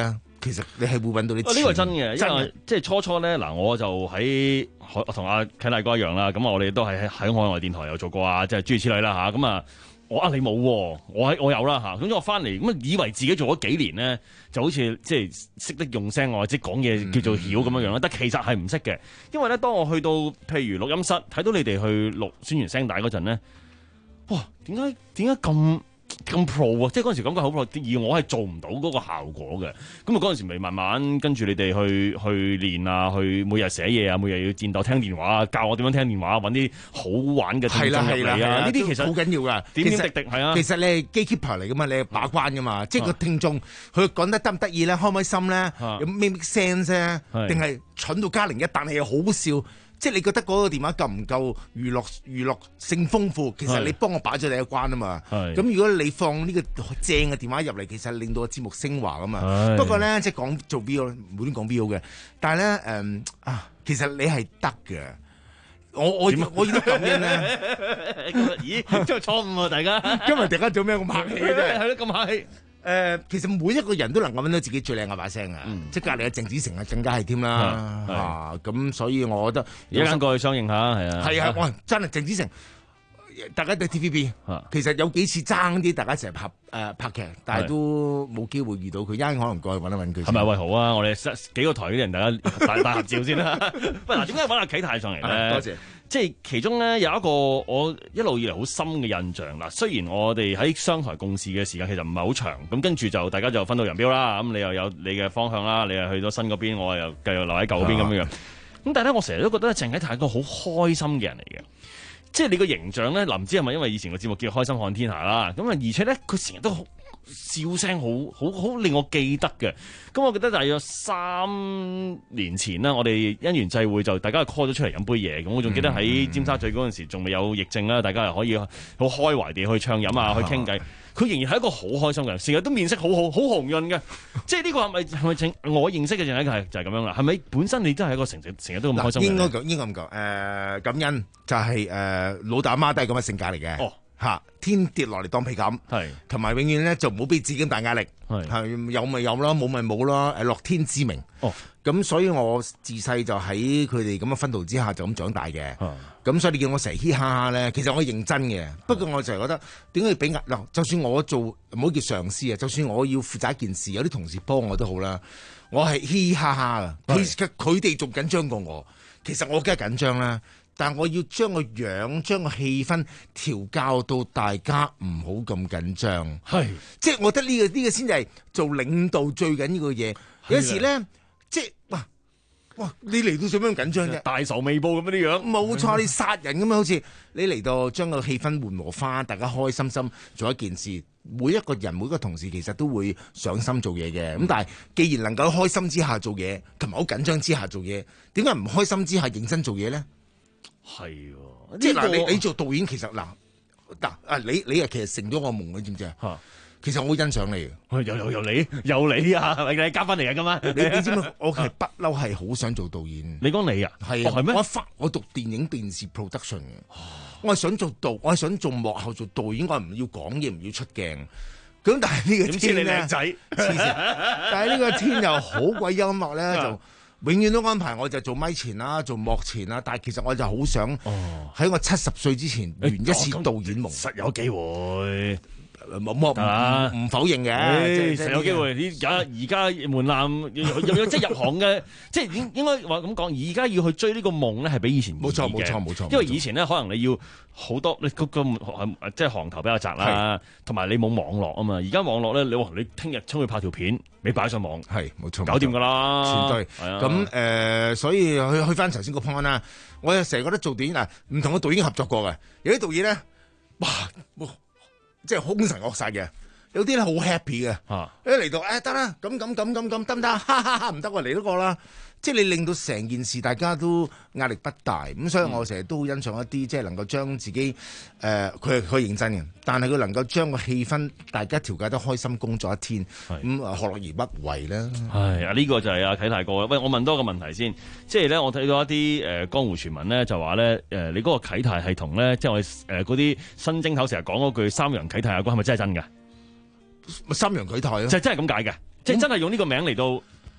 其實你係會揾到啲。 呢個係真嘅， 真因為即係初初咧嗱，我就喺我同阿啟大哥一樣啦，咁我哋都係喺海外電台有做過啊，即係諸如此類啦嚇，咁啊。我啊你冇喎，我喺我有啦嚇，咁我翻嚟咁啊以為自己做咗幾年咧，就好似即係識得用聲或者講嘢叫做曉咁樣樣啦，但其實係唔識嘅，因為咧當我去到譬如錄音室睇到你哋去錄宣傳聲帶嗰陣咧，哇點解點解咁咁 pro 啊！即係嗰陣時感覺好 pro，而我係做唔到嗰個效果嘅。咁啊嗰陣時咪慢慢跟住你哋去去練啊，去每日寫嘢啊，每日要戰鬥聽電話啊，教我點樣聽電話，揾啲好玩嘅聽眾入嚟啊！呢啲其實好緊要噶， 點點滴滴係啊。 其實你係 gatekeeper 嚟噶嘛，你係把關噶嘛，即係個聽眾佢講得得唔得意咧，開唔開心咧，有咩 make sense 咧，定係蠢到加零一，但係又好笑。即係你覺得嗰個電話夠唔夠娛樂娛樂性豐富？其實你幫我擺咗第一關啊嘛。咁如果你放呢個正嘅電話入嚟，其實令到個節目升華啊嘛。不過咧，即係講做 V O， 唔會亂講 V O 嘅。但係咧，誒、嗯、啊，其實你係得嘅。我我我依家咁樣咧， 咦？真係錯誤啊！大家今日大家做咩咁客氣嘅啫？ 係咯，咁客氣。 誒、呃，其實每一個人都能夠揾到自己最靚嘅把聲啊！嗯、即係隔離嘅鄭子誠啊，更加係添啦啊！咁所以我覺得一間過去相應下，係啊， 係啊，哇！真係鄭子誠，大家對 T V B， 其實有幾次爭啲，大家一齊拍誒、呃、拍劇，但係都冇機會遇到佢，一陣可能過去揾一揾佢。 係咪喂好啊？我哋幾個台啲人大家大大合照先啦。喂，嗱，點解揾阿啟泰上嚟咧？ 多謝。 即係其中咧有一個我一路以嚟好深嘅印象嗱，雖然我哋喺商台共事嘅時間其實唔係好長，咁跟住就大家就分道揚鑣啦。咁你又有你嘅方向啦，你又去咗新嗰邊，我又繼續留喺舊嗰邊咁樣樣。咁但係咧，我成日都覺得鄭啟泰係一個好開心嘅人嚟嘅，即係你個形象咧，唔知係咪因為以前個節目叫《開心看天下》啦，咁啊而且咧佢成日都好笑聲好好好令我記得嘅。咁我記得大約三年前啦，我哋因緣際會就大家 call 咗出嚟飲杯嘢。咁我仲記得喺尖沙咀嗰陣時仲未有疫症啦，大家係可以好開懷地去暢飲啊，去傾偈。佢仍然係一個好開心嘅人，成日都面色好好，好紅潤嘅。即係呢個係咪係咪正我認識嘅鄭啟泰就係咁樣啦？係咪本身你真係一個成成成日都咁開心嘅人？ 應該咁，應該咁講。誒、呃、感恩就係、是、誒、呃、老豆阿媽都係咁嘅性格嚟嘅。哦。嚇！天跌落嚟當被冚，係同埋永遠咧就唔好俾自己咁大壓力，係有咪有啦，冇咪冇啦，誒樂天知命。哦，咁所以我自細就喺佢哋咁嘅薰陶之下就咁長大嘅。咁所以你見我成日嘻哈哈咧，其實我認真嘅。不過我就係覺得點解要俾壓力？就算我做唔好叫上司啊，就算我要負責一件事，有啲同事幫我都好啦，我係嘻嘻哈哈啊。其實佢哋仲緊張過我，其實我梗係緊張啦。但我要將個樣、將個氣氛調教到大家唔好咁緊張，係即係我覺得呢、呢個呢、呢個先係做領導最緊要嘅嘢。有時咧，即係哇哇，你嚟到做咩咁緊張啫？ 大仇未報咁啲樣， 冇錯，你殺人咁樣，好似你嚟到將個氣氛緩和翻，大家開開心心做一件事。每一個人、每個同事其實都會上心做嘢嘅。咁、嗯、但係既然能夠開心之下做嘢，同埋好緊張之下做嘢，點解唔開心之下認真做嘢咧？ 係喎， 即係嗱，你你做導演其實嗱嗱啊，你你啊其實成咗我夢，你知唔知啊？其實我好欣賞你嘅， 又又又你又你啊，係咪你加翻嚟啊？今晚你你知唔知？我係不嬲係好想做導演。 你講你啊？ 係啊， 係咩？ 我發我讀電影電視 production 嘅，我係想做導，我係想做幕後做導演，我係唔要講嘢，唔要出鏡。咁但係呢個天咧， 靚仔， 但係呢個天又好鬼幽默咧，就。永遠都安排我就做咪前啦，做幕前啦，但係其實我就好想喺我七十歲之前圓一次導演夢， 實有機會。 冇冇唔否認嘅， 實有機會。而家而家門檻又有即係入行嘅，即係應應該話咁講。而家要去追呢個夢咧，係比以前冇錯冇錯冇錯。 因為以前咧，可能你要好多你個個即係行頭比較窄啦，同埋你冇網絡啊嘛。而家網絡咧，你話你聽日出去拍條片，你擺上網係冇錯， 搞掂㗎啦。 全對咁誒，所以去去翻頭先個 point 啦。我又成日覺得做電影啊，唔同嘅導演合作過嘅，有啲導演咧，哇！即係兇神惡煞嘅，有啲咧好 happy 嘅，啊、一嚟到誒得啦，咁咁咁咁咁得唔得？哈哈哈唔得，我嚟多個啦。即係你令到成件事大家都壓力不大，咁所以我成日都好欣賞一啲即係能夠將自己誒佢係佢認真嘅，但係佢能夠將個氣氛大家調解得開心，工作一天咁啊，何樂而不為咧？ 係啊，呢個就係阿啟泰哥啦。喂，我問多個問題先，即係咧我睇到一啲誒、呃、江湖傳聞咧，就話咧誒你嗰個啟泰係同咧即係我哋誒嗰啲新正頭成日講嗰句三陽啟泰有關，係咪真係真㗎？ 三陽啟泰啊， 就係真係咁解嘅。即係真係用呢個名嚟到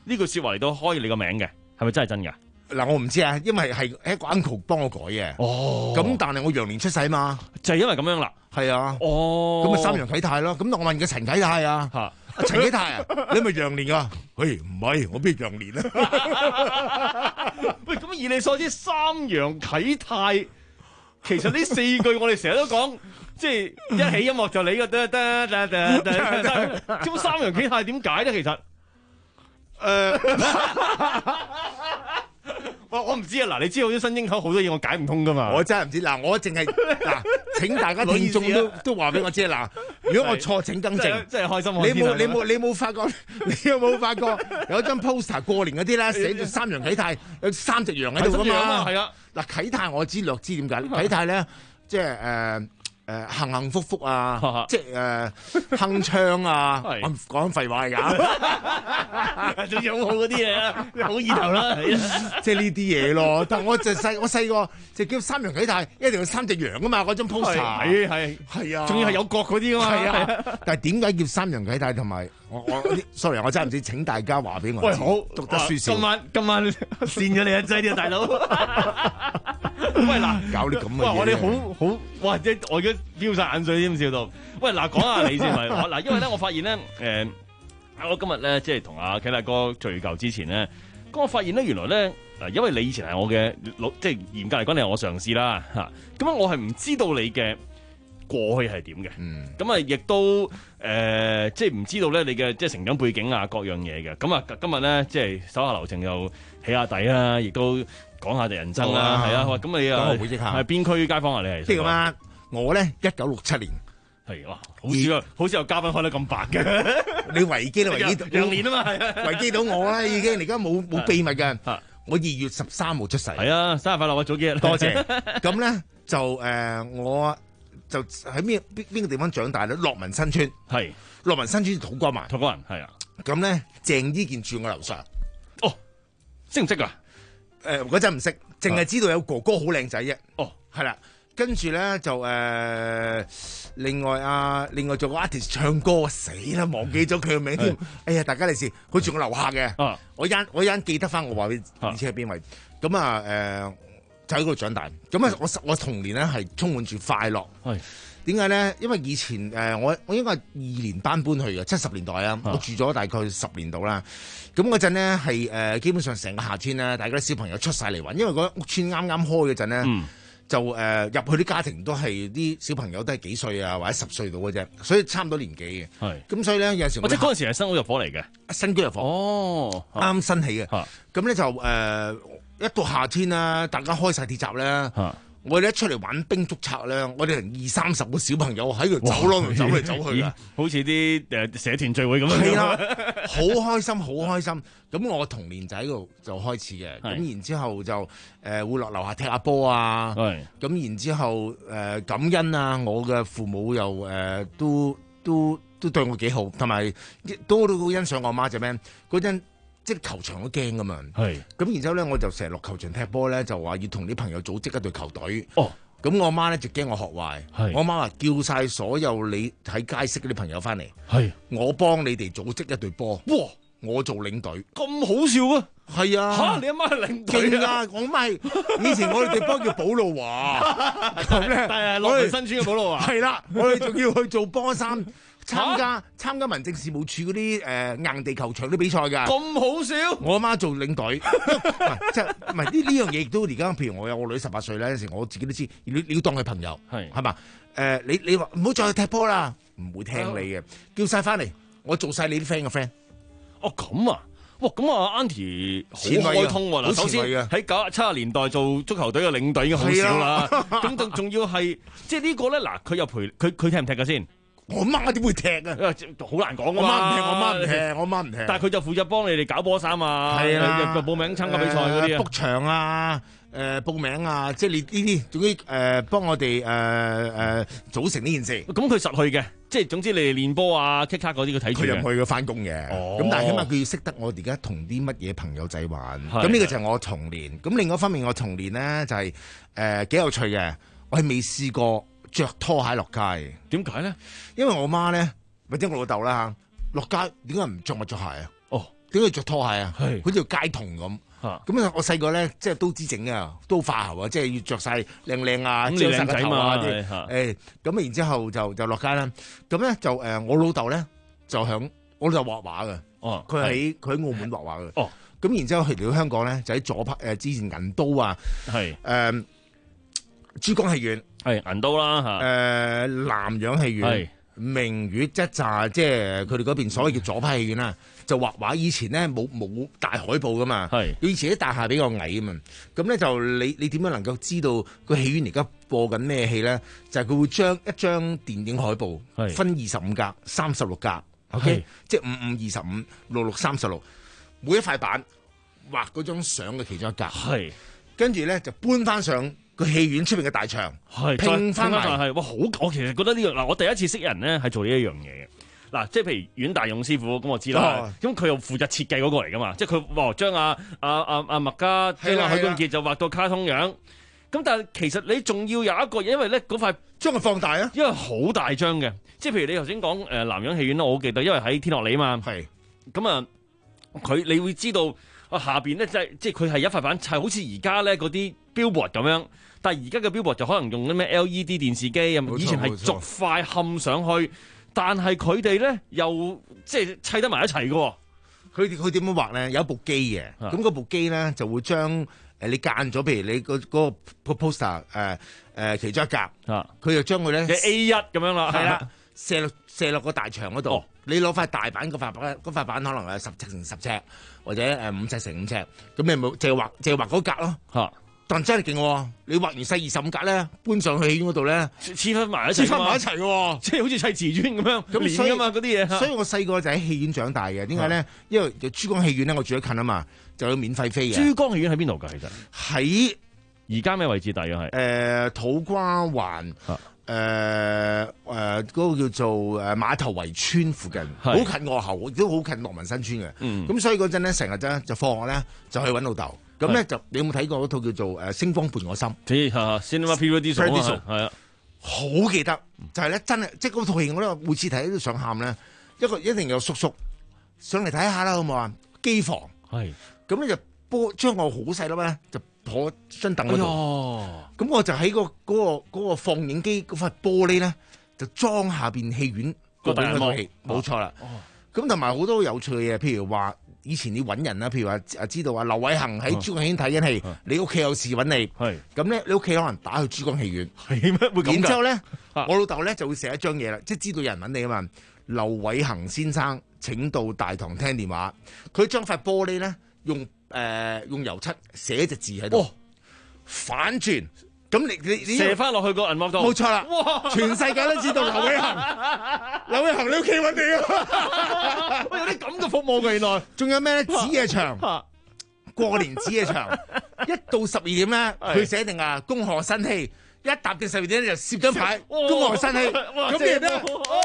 呢句説話嚟到開你個名嘅，係咪真係真㗎？ 嗱，我唔知啊，因為係一個 uncle 幫我改嘅。 哦， 咁但係我羊年出世嘛， 就係因為咁樣啦。 係啊。 哦， 咁咪三羊啟泰咯。咁我問嘅陳啟泰啊， 嚇， 陳啟泰啊，你係咪羊年啊？喂，唔係，我邊羊年啊？ 喂，咁以你所知，三羊啟泰，其實呢四句我哋成日都講，即係一起音樂就你嘅得得得得得。咁三羊啟泰點解咧？其實，誒。我我唔知啊！嗱，你知道啲新英口好多嘢我解唔通噶嘛？ 我真係唔知。嗱，我淨係嗱，請大家聽眾都都話俾我知嗱，如果我錯請更正。 真係開心！ 你冇你冇你冇發覺？你有冇發覺有張 poster 過年嗰啲咧，寫住三羊啟泰，有三隻羊喺度噶嘛？ 係啊！ 嗱，啟泰我知略知點解？啟泰咧，即係誒。誒幸幸福福啊，即係誒鏗鏘啊，我講廢話嚟㗎， 仲有好嗰啲嘢啊，好意頭啦， 即係呢啲嘢咯。但我就細我細個就叫三羊啟泰，一定要三隻羊㗎嘛，嗰張 poster 係係係啊， 仲要係有角嗰啲㗎嘛， 係啊。但係點解叫三羊啟泰同埋我我 sorry 我真係唔知，請大家話俾我知。 喂，好讀得書少。 今晚今晚跣咗你一劑啲啊，大佬。喂嗱， 搞啲咁嘅嘢。 喂，我哋好好，哇！即我而家飆晒眼水添，笑到。喂嗱，講下你先咪，嗱，因為咧，我發現咧，誒，我今日咧，即係同阿啟泰哥聚舊之前咧，咁我發現咧，原來咧，嗱，因為你以前係我嘅老，即係嚴格嚟講，你係我上司啦，嚇，咁我係唔知道你嘅過去係點嘅，咁啊，亦都誒，即係唔知道咧你嘅即係成長背景啊，各樣嘢嘅，咁啊，今日咧，即係手下留情又起下底啦，亦都講下人生啦，係啊，咁你啊， 回憶下係邊區街坊啊？你係即係咁啊！我咧一九六七年係哇，好少啊，好少有嘉賓開得咁白嘅。 你維基都維基到羊年啊嘛，係維基到我啦，已經而家冇冇秘密嘅。我二月十三號出世。 係啊，生日快樂啊！早幾日多謝。咁咧就誒，我就喺邊邊邊個地方長大咧？樂民新村係樂民新村土瓜灣， 土瓜灣係啊。 咁咧鄭伊健住我樓上。 哦，識唔識啊？ 誒嗰陣唔識，淨係知道有哥哥好靚仔啫。 哦， 係啦。跟住咧就誒、呃，另外啊，另外做個 artist 唱歌，死啦，忘記咗佢嘅名添。哎呀，大家利是，佢住我樓下嘅、啊。我一我一記得翻，我話俾而且係邊位。咁啊誒，就喺嗰度長大。咁啊，我我童年咧係充滿住快樂。係點解咧？因為以前誒、呃，我我應該係二年班搬去嘅，七十年代啊，我住咗大概十年度啦。咁嗰陣咧係誒，基本上成個夏天咧，大家啲小朋友出晒嚟玩，因為嗰屋村啱啱開嗰陣咧。嗯就誒入、呃、去啲家庭都係啲小朋友都係幾歲啊，或者十歲到嘅啫，所以差唔多年紀嘅。係咁，所以咧有陣時我， 或者嗰陣時係新屋入伙嚟嘅， 新居入伙哦， 啱新起嘅。咁咧就誒、呃、一到夏天啦，大家開晒鐵閘咧。我哋一出嚟玩兵捉賊咧，我哋成二三十個小朋友喺度走廊度走嚟走去嘅， 好似啲誒社團聚會咁樣。 係啦，好開心，好開心。咁我童年仔度就開始嘅，咁然之後就誒、呃、會落樓下踢下波啊。咁然之後誒、呃、感恩啊，我嘅父母又誒、呃、都都都對我幾好，同埋都都好欣賞我媽就咩嗰陣。即係球場都驚噶嘛，係咁然之後咧，我就成日落球場踢波咧，就話要同啲朋友組織一隊球隊。哦，咁我媽咧就驚我學壞，我媽話叫晒所有你喺街識嗰啲朋友翻嚟，係我幫你哋組織一隊波。哇，我做領隊， 咁好笑啊！ 係啊， 嚇你阿媽係領隊啊！我媽係以前我哋隊波叫寶路華，咁咧， 但係樂民新村嘅寶路華， 係啦，我哋仲要去做波衫。參加參加民政事務處嗰啲誒硬地球場啲比賽㗎， 咁好笑！ 我阿媽做領隊，即係唔係呢呢樣嘢亦都而家，譬如我有我女十八歲咧，有時我自己都知，你你要當佢朋友係係嘛？誒、呃，你你話唔好再去踢波啦，唔會聽你嘅，叫晒翻嚟，我做晒你啲 friend 嘅 friend。 哦，咁啊！哇，咁啊，Auntie 好開通喎！嗱，首先喺九七十年代做足球隊嘅領隊已經好少啦，咁仲仲要係即係呢個咧嗱，佢又陪佢佢踢唔踢㗎先？ 我媽點會踢啊？ 好難講㗎嘛！ 我媽唔踢，我媽唔踢，我媽唔踢。 但係佢就負責幫你哋搞波衫啊， 係啊， 報名參加比賽嗰啲啊 ，book場啊，誒報名啊，即係你呢啲，總之誒幫我哋誒誒組成呢件事。 咁佢實去嘅，即係總之你哋練波啊、kick 卡嗰啲佢睇住嘅。 佢入去嘅翻工嘅，咁但係起碼佢要識得我而家同啲乜嘢朋友仔玩。咁呢個就係我童年。咁另外一方面，我童年咧就係誒幾有趣嘅，我係未試過着拖鞋落街。 點解咧？ 因為我媽咧或者我老豆啦嚇，落街點解唔着襪着鞋啊？ 哦， 點解着拖鞋啊？ 係好似個街童咁。咁啊！我細個咧，即係都知整啊，都化喉啊，即係要着晒靚靚啊， 咁遮晒個頭靚仔嘛啊啲。 係嚇誒咁啊，然之後就就落街啦。咁咧就誒，我老豆咧就響我老豆畫畫嘅。 哦， 佢喺佢喺澳門畫畫嘅。 哦， 咁然之後去嚟到香港咧，就喺左拍誒之前銀都啊， 係誒珠江戲院係銀都啦嚇， 誒南洋戲院係。 明月一紮，即係佢哋嗰邊所謂叫左派戲院啦，就畫畫。以前咧冇冇大海報噶嘛， 係以前啲大廈比較矮啊嘛。咁咧就你你點樣能夠知道個戲院而家播緊咩戲咧？就係、是、佢會將一張電影海報分二十五格、三十六格 ，OK， 即係五五二十五、六六三十六，每一塊板畫嗰張相嘅其中一格， 係跟住咧就搬翻上個戲院出邊嘅大牆， 係拼翻埋係哇好！我其實覺得呢、這個嗱，我第一次識人咧係做呢一樣嘢嘅嗱，即係譬如阮大勇師傅咁，我知啦。咁佢、哦、又負責設計嗰個嚟噶嘛，即係佢哇將阿阿阿阿麥嘉將阿許冠傑就畫到卡通樣。咁但係其實你仲要有一個，因為咧嗰塊將佢放大啊， 因為好大張嘅，即係譬如你頭先講誒南洋戲院啦，我好記得，因為喺天樂里啊嘛。係咁啊，佢你會知道啊下邊咧即係即係佢係一塊板砌，好似而家咧嗰啲 billboard 咁樣。但係而家嘅 billboard 就可能用啲咩 L E D 電視機咁，以前係逐塊冚上去，但係佢哋咧又即係砌得埋一齊嘅。 佢哋佢點樣畫咧？有一部機嘅，咁嗰部機咧就會將誒你間咗，譬如你嗰嗰個 poster 誒誒其中一格，佢就將佢咧 A 一咁樣啦， 係啦，射落射落個大牆嗰度。你攞塊大板嗰塊板，嗰塊板可能係十尺乘十尺，或者誒五尺乘五尺，咁你咪淨係畫淨係畫嗰格咯。嚇！但真係勁喎！你畫完細二十五格咧，搬上去戲院嗰度咧， 黐翻埋一齊，黐翻埋一齊嘅，即係好似砌瓷磚咁樣咁連㗎嘛嗰啲嘢。 所以我細個就喺戲院長大嘅。點解咧？因為珠江戲院咧，我住得近啊嘛，就有免費飛嘅。 珠江戲院喺邊度㗎？其實喺而家咩位置？大約係誒土瓜灣誒誒嗰個叫做誒碼頭圍村附近，好近我後，亦都好近樂民新村嘅。咁、嗯、所以嗰陣咧，成日咧就放學咧就去揾老豆。咁咧就你有冇睇過嗰套叫做誒《星光伴我心》？ 睇下 Cinema Paradiso 係啊， 好記得就係、是、咧，真係即係嗰套戲，我咧每次睇都想喊咧。一個一定有叔叔上嚟睇下啦，好唔好啊？機房係咁咧就播將我好細粒咧就坐張凳嗰度，咁、哎、我就喺、嗰個嗰、嗰個嗰個放映機嗰塊玻璃咧就裝下邊戲院嗰邊嗰套戲，冇錯啦。咁同埋好多有趣嘅嘢，譬如話。以前你揾人啦，譬如話啊，知道啊，劉偉恒喺珠江戲院睇緊戲，你屋企有事揾你，咁咧你屋企可能打去珠江戲院， 係咩？會咁㗎？ 然之後咧，我老豆咧就會寫一張嘢啦，即係知道有人揾你啊嘛。劉偉恒先生請到大堂聽電話，佢將塊玻璃咧用誒、呃、用油漆寫隻字喺度、哦，反轉。咁你你你射翻落去個銀幕度， 冇錯啦！哇，全世界都知道劉偉恒，劉偉恒你屋企揾你啊！ 有啲咁嘅服務嘅原來， 仲有咩咧？子夜場，過年子夜場，一到十二點咧，佢寫定啊恭賀新禧，一踏定十二點就攝張牌，恭賀新禧，咁咩咧？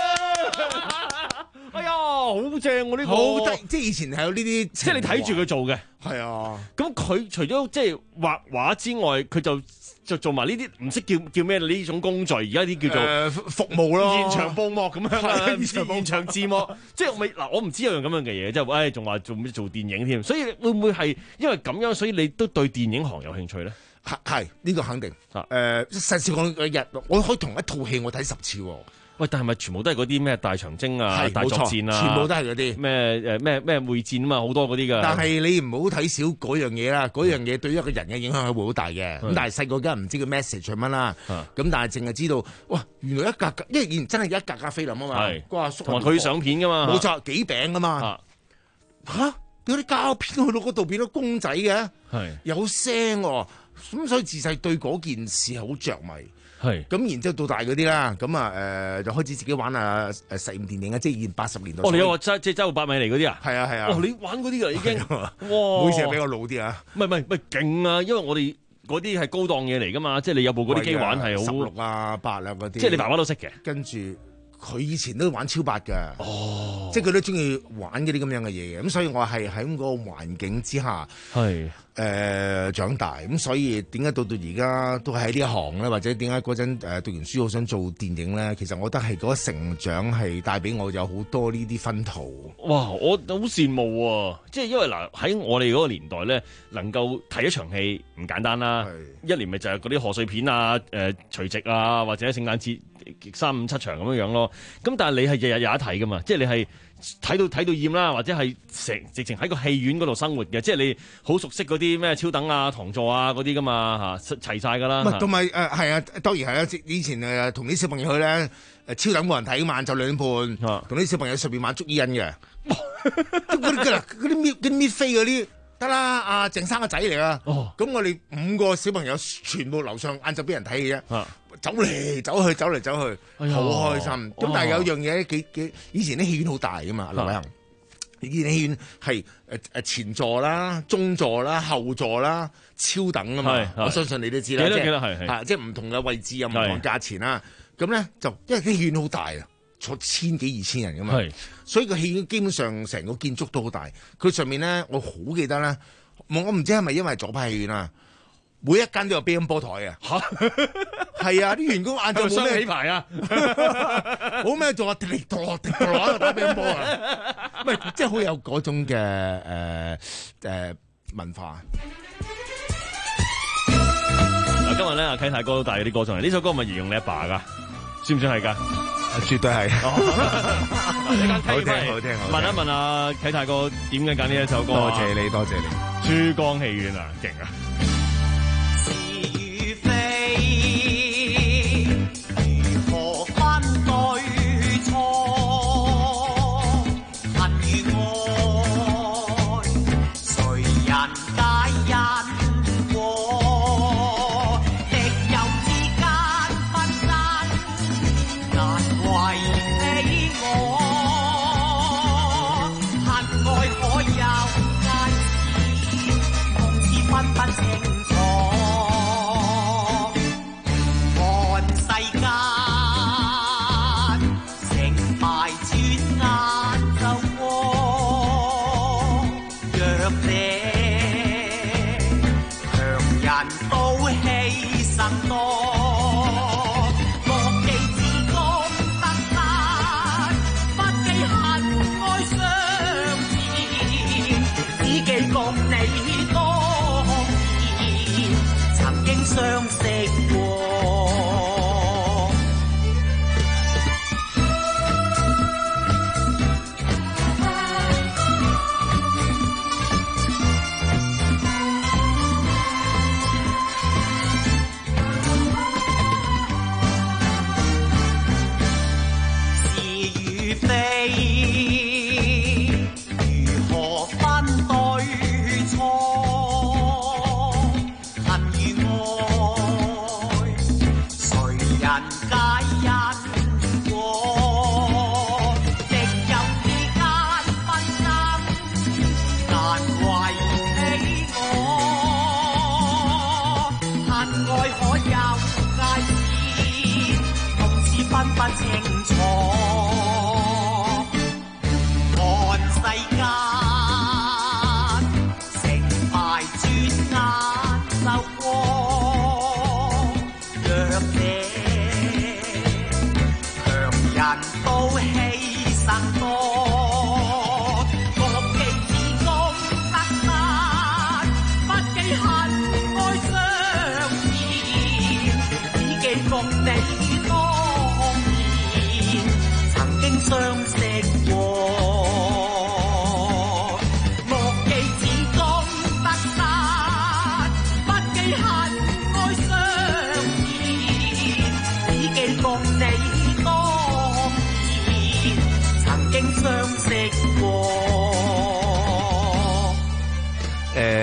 哎呀，好正喎！呢個好得，即係以前係有呢啲， 即係你睇住佢做嘅。 係啊， 咁佢除咗即係畫畫之外，佢就就做埋呢啲唔識叫叫咩呢種工序，而家啲叫做、 呃、服務咯， 現場報幕咁樣啦，現場現場字幕，即係咪嗱？我唔知有樣咁樣嘅嘢，即係誒，仲話做咩做電影添？所以會唔會係因為咁樣，所以你都對電影行有興趣咧？ 係係呢個肯定。誒、呃，實際我一日我可以同一套戲我睇十次、哦。 喂，但係咪全部都係嗰啲咩大長征啊、大作戰啊， 全部都係嗰啲咩誒咩咩會戰啊嘛，好多嗰啲噶。 但係你唔好睇少嗰樣嘢啦，嗰樣嘢對於一個人嘅影響係會好大嘅。咁但係細個梗係唔知個 message 係乜啦。咁但係淨係知道，哇，原來一格格，因為以前真係一格格菲林啊嘛。係。阿叔同埋佢相片噶嘛。 冇錯，幾餅噶嘛。嚇！有啲膠片去到嗰度變咗公仔嘅。係。有聲喎，咁所以自細對嗰件事係好着迷。係咁，然之後到大嗰啲啦，咁啊誒就開始自己玩啊誒實驗電影啊，即係以前八十年代。 哦，你有話即係周八米嚟嗰啲啊？ 係啊係啊。 哦，你玩嗰啲㗎已經， 哇！ 每次係比較老啲啊。 唔係唔係唔係勁啊！因為我哋嗰啲係高檔嘢嚟㗎嘛，即係你有部嗰啲機玩係好十六啊八啊嗰啲。 即係你爸爸都識嘅。 跟住佢以前都玩超八㗎。 哦。 即係佢都中意玩嗰啲咁樣嘅嘢嘅。咁所以我係喺嗰個環境之下係。 誒、呃、長大咁，所以點解到到而家都係喺呢一行咧？或者點解嗰陣誒讀完書好想做電影咧？其實我覺得係嗰個成長係帶俾我有好多呢啲薰陶。 哇！我好羨慕啊！即係因為嗱喺我哋嗰個年代咧，能夠睇一場戲唔簡單啦。一年咪就係嗰啲賀歲片啊、誒、呃、除夕啊，或者聖誕節三五七場咁樣樣咯。咁但係你係日日有得睇噶嘛？即係你係。睇到睇到厭啦，或者係成直情喺個戲院嗰度生活嘅，即係你好熟悉嗰啲咩超等啊、糖座啊嗰啲噶嘛嚇，齊晒噶啦。 同埋誒係啊，當然係啊。以前誒同啲小朋友去咧，誒超等冇人睇，晚就兩點半，同啲小朋友順便玩捉伊人嘅。嗰啲嗰啲搣嗰啲搣飛嗰啲得啦，阿鄭生個仔嚟啊。咁我哋五個小朋友全部樓上晏晝俾人睇嘅啫。走嚟走去，走嚟走去，好、哎、開心。咁、哦、但係有樣嘢幾幾，以前啲戲院好大噶嘛，劉偉恒。以前啲戲院係誒誒前座啦、中座啦、後座啦、超等啊嘛。我相信你都知啦，即係嚇，即係唔同嘅位置有唔同價錢啦。咁咧就因為啲戲院好大啊，坐千幾二千人噶嘛，所以個戲院基本上成個建築都好大。佢上面咧，我好記得咧，我唔知係咪因為左派戲院啊。每一間都有乒乓波台啊！嚇，係啊！啲員工晏晝冇咩起牌啊，冇咩做啊，滴滴陀滴陀喺度打乒乓波啊！唔係，即係好有嗰種嘅誒誒文化。 嗱，今日咧阿啟泰哥都帶咗啲歌上嚟，呢首歌係咪形容你阿爸㗎？算唔算係㗎？ 絕對係。 好聽好聽，問一問阿啟泰哥點解揀呢一首歌？ 多謝你，多謝你。 珠江戲院啊，勁啊！ 相識過。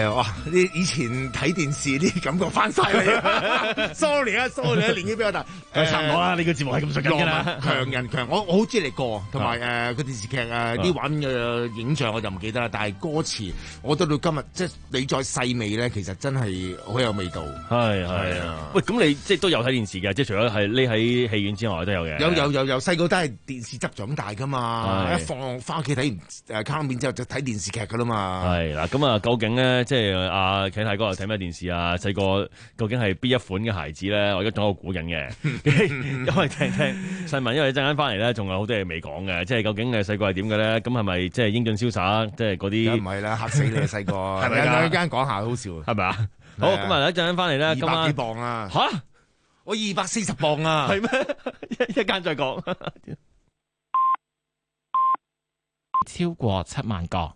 誒哇！啲以前睇電視啲感覺翻晒嚟，sorry 啊 sorry 啊，年紀比較大， 誒差唔多啦，呢個節目係咁上緊㗎啦。 強人強，我我好中意你歌，同埋誒個電視劇啊啲畫面嘅影像我就唔記得啦，但係歌詞我覺得到今日即係你再細味咧，其實真係好有味道。 係係啊，喂，咁你即係都有睇電視嘅，即係除咗係匿喺戲院之外都有嘅。 有有有有，細個都係電視汁長大㗎嘛，一放翻屋企睇完誒卡通片之後就睇電視劇㗎啦嘛。 係嗱，咁啊究竟咧即係阿啟泰哥又睇咩電視啊？細個究竟係邊一款嘅孩子咧？我而家仲喺度估緊嘅，因為聽聽新聞，因為一陣間翻嚟咧，仲有好多嘢未講嘅，即係究竟誒細個係點嘅咧？咁係咪即係英俊瀟灑？即係嗰啲？ 唔係啦，嚇死你啊！細個係咪啊？ 一間講下好笑， 係咪啊？好，咁啊一陣間翻嚟咧，今晚二百幾磅啊！ 吓， 我二百四十磅啊！ 係咩？一一間再講， 超過七萬個。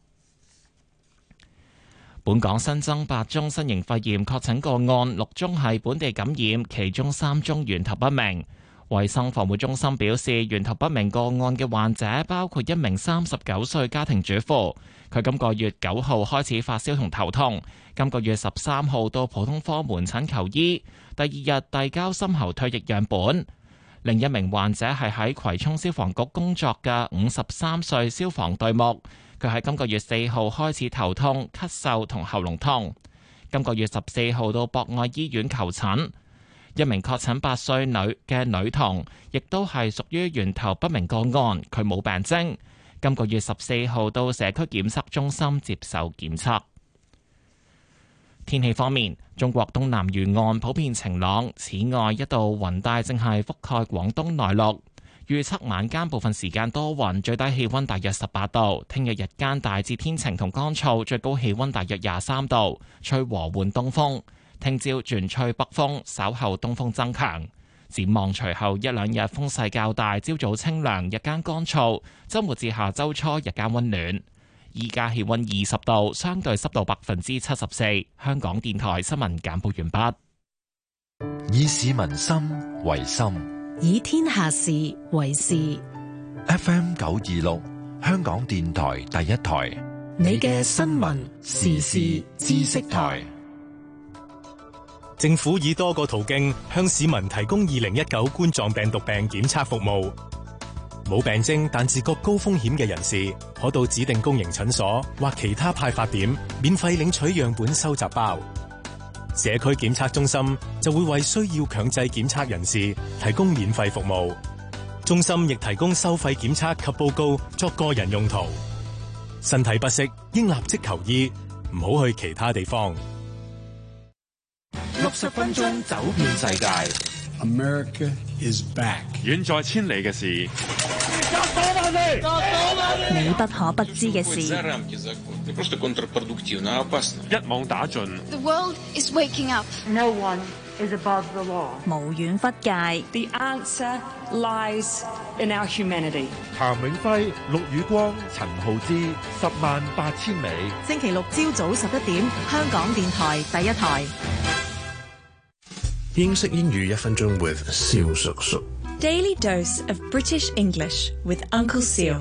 本港新增八宗新型肺炎確診個案，六宗係本地感染，其中三宗源頭不明。衛生防護中心表示，源頭不明個案嘅患者包括一名三十九歲家庭主婦，佢今個月九號開始發燒同頭痛，今個月十三號到普通科門診求醫，第二日遞交深喉唾液樣本。另一名患者係喺葵涌消防局工作嘅五十三歲消防隊目。佢喺今個月四號開始頭痛、咳嗽同喉嚨痛。今個月十四號到博愛醫院求診。一名確診八歲女嘅女童，亦都係屬於源頭不明個案，佢冇病徵。今個月十四號到社區檢測中心接受檢測。天氣方面，中國東南沿岸普遍晴朗，此外一道雲帶正係覆蓋廣東內陸。預測晚間部分時間多雲，最低氣溫大約十八度。聽日日間大致天晴同乾燥，最高氣溫大約廿三度，吹和緩東風。聽朝轉吹北風，稍後東風增強。展望隨後一兩日風勢較大，朝早清涼，日間乾燥。周末至下周初日間溫暖。依家氣溫二十度，相對濕度百分之七十四。香港電台新聞簡報完畢。 以市民心為心， 以天下事為事。 F M 九二六，香港電台第一台， 你嘅新聞時事知識台。 政府以多個途徑向市民提供二零一九冠狀病毒病檢測服務。冇病徵但自覺高風險嘅人士，可到指定公營診所或其他派發點免費領取樣本收集包。社區檢測中心就會為需要強制檢測人士提供免費服務。中心亦提供收費檢測及報告作個人用途。身體不適應立即求醫，唔好去其他地方。 六十分鐘走遍世界。 America is back。遠在千里嘅事， 你不可不知嘅事。 一網打盡。 The world is waking up. No one is above the law. 無遠弗屆。 The answer lies in our humanity. 譚永輝、陸宇光、陳浩之，十萬八千里。 星期六朝早十一點，香港電台第一台。 英式英語一分鐘 with 蕭叔叔。 Daily dose of British English with Uncle Seal。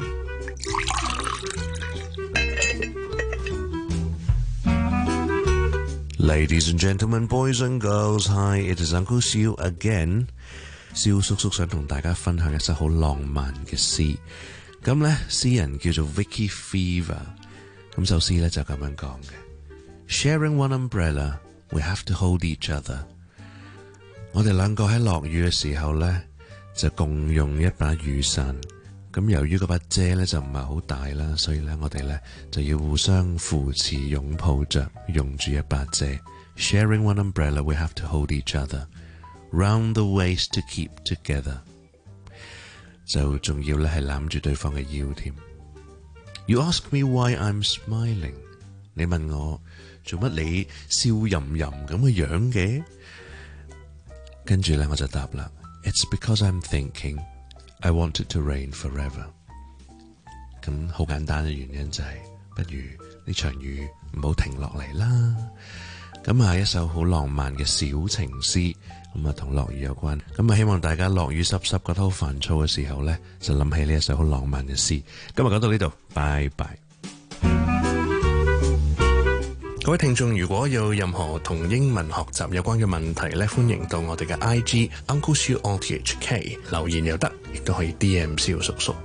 Ladies and gentlemen, boys and girls, hi, it is Uncle Seal again。蕭叔叔想同大家分享一首好浪漫嘅詩。咁呢，詩人叫做 Vicky Fever。咁首詩呢就咁樣講嘅 ：Sharing one umbrella, we have to hold each other。我哋兩個喺落雨嘅時候呢，就共用一把雨傘。咁由於嗰把遮呢就唔係好大啦，所以呢，我哋呢就要互相扶持擁抱着，用住一把遮。Sharing one umbrella, we have to hold each other. Round the waist to keep together. 就仲要呢係攬住對方嘅腰添。You ask me why I'm smiling. 你問我做乜你笑吟吟咁嘅樣嘅？跟住咧我就答啦 ，It's because I'm thinking I want it to rain forever。咁好簡單嘅原因就係、是，不如呢場雨唔好停落嚟啦。咁係一首好浪漫嘅小情詩，咁啊同落雨有關。咁啊希望大家落雨濕濕覺得好煩躁嘅時候咧，就諗起呢一首好浪漫嘅詩。今日講到呢度，拜拜。 各位聽眾，如果有任何同英文學習有關嘅問題咧，歡迎到我哋嘅 I G Uncle Siu R T H K 留言又得，亦都可以 D M 蕭叔叔。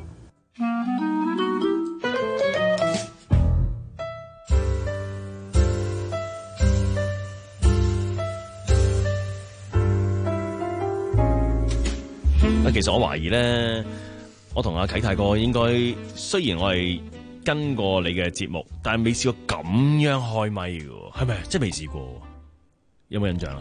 啊，其實我懷疑咧，我同阿啟泰哥應該雖然我係跟過你嘅節目，但係未試過咁樣開咪嘅，係咪？即係未試過，有冇印象啊？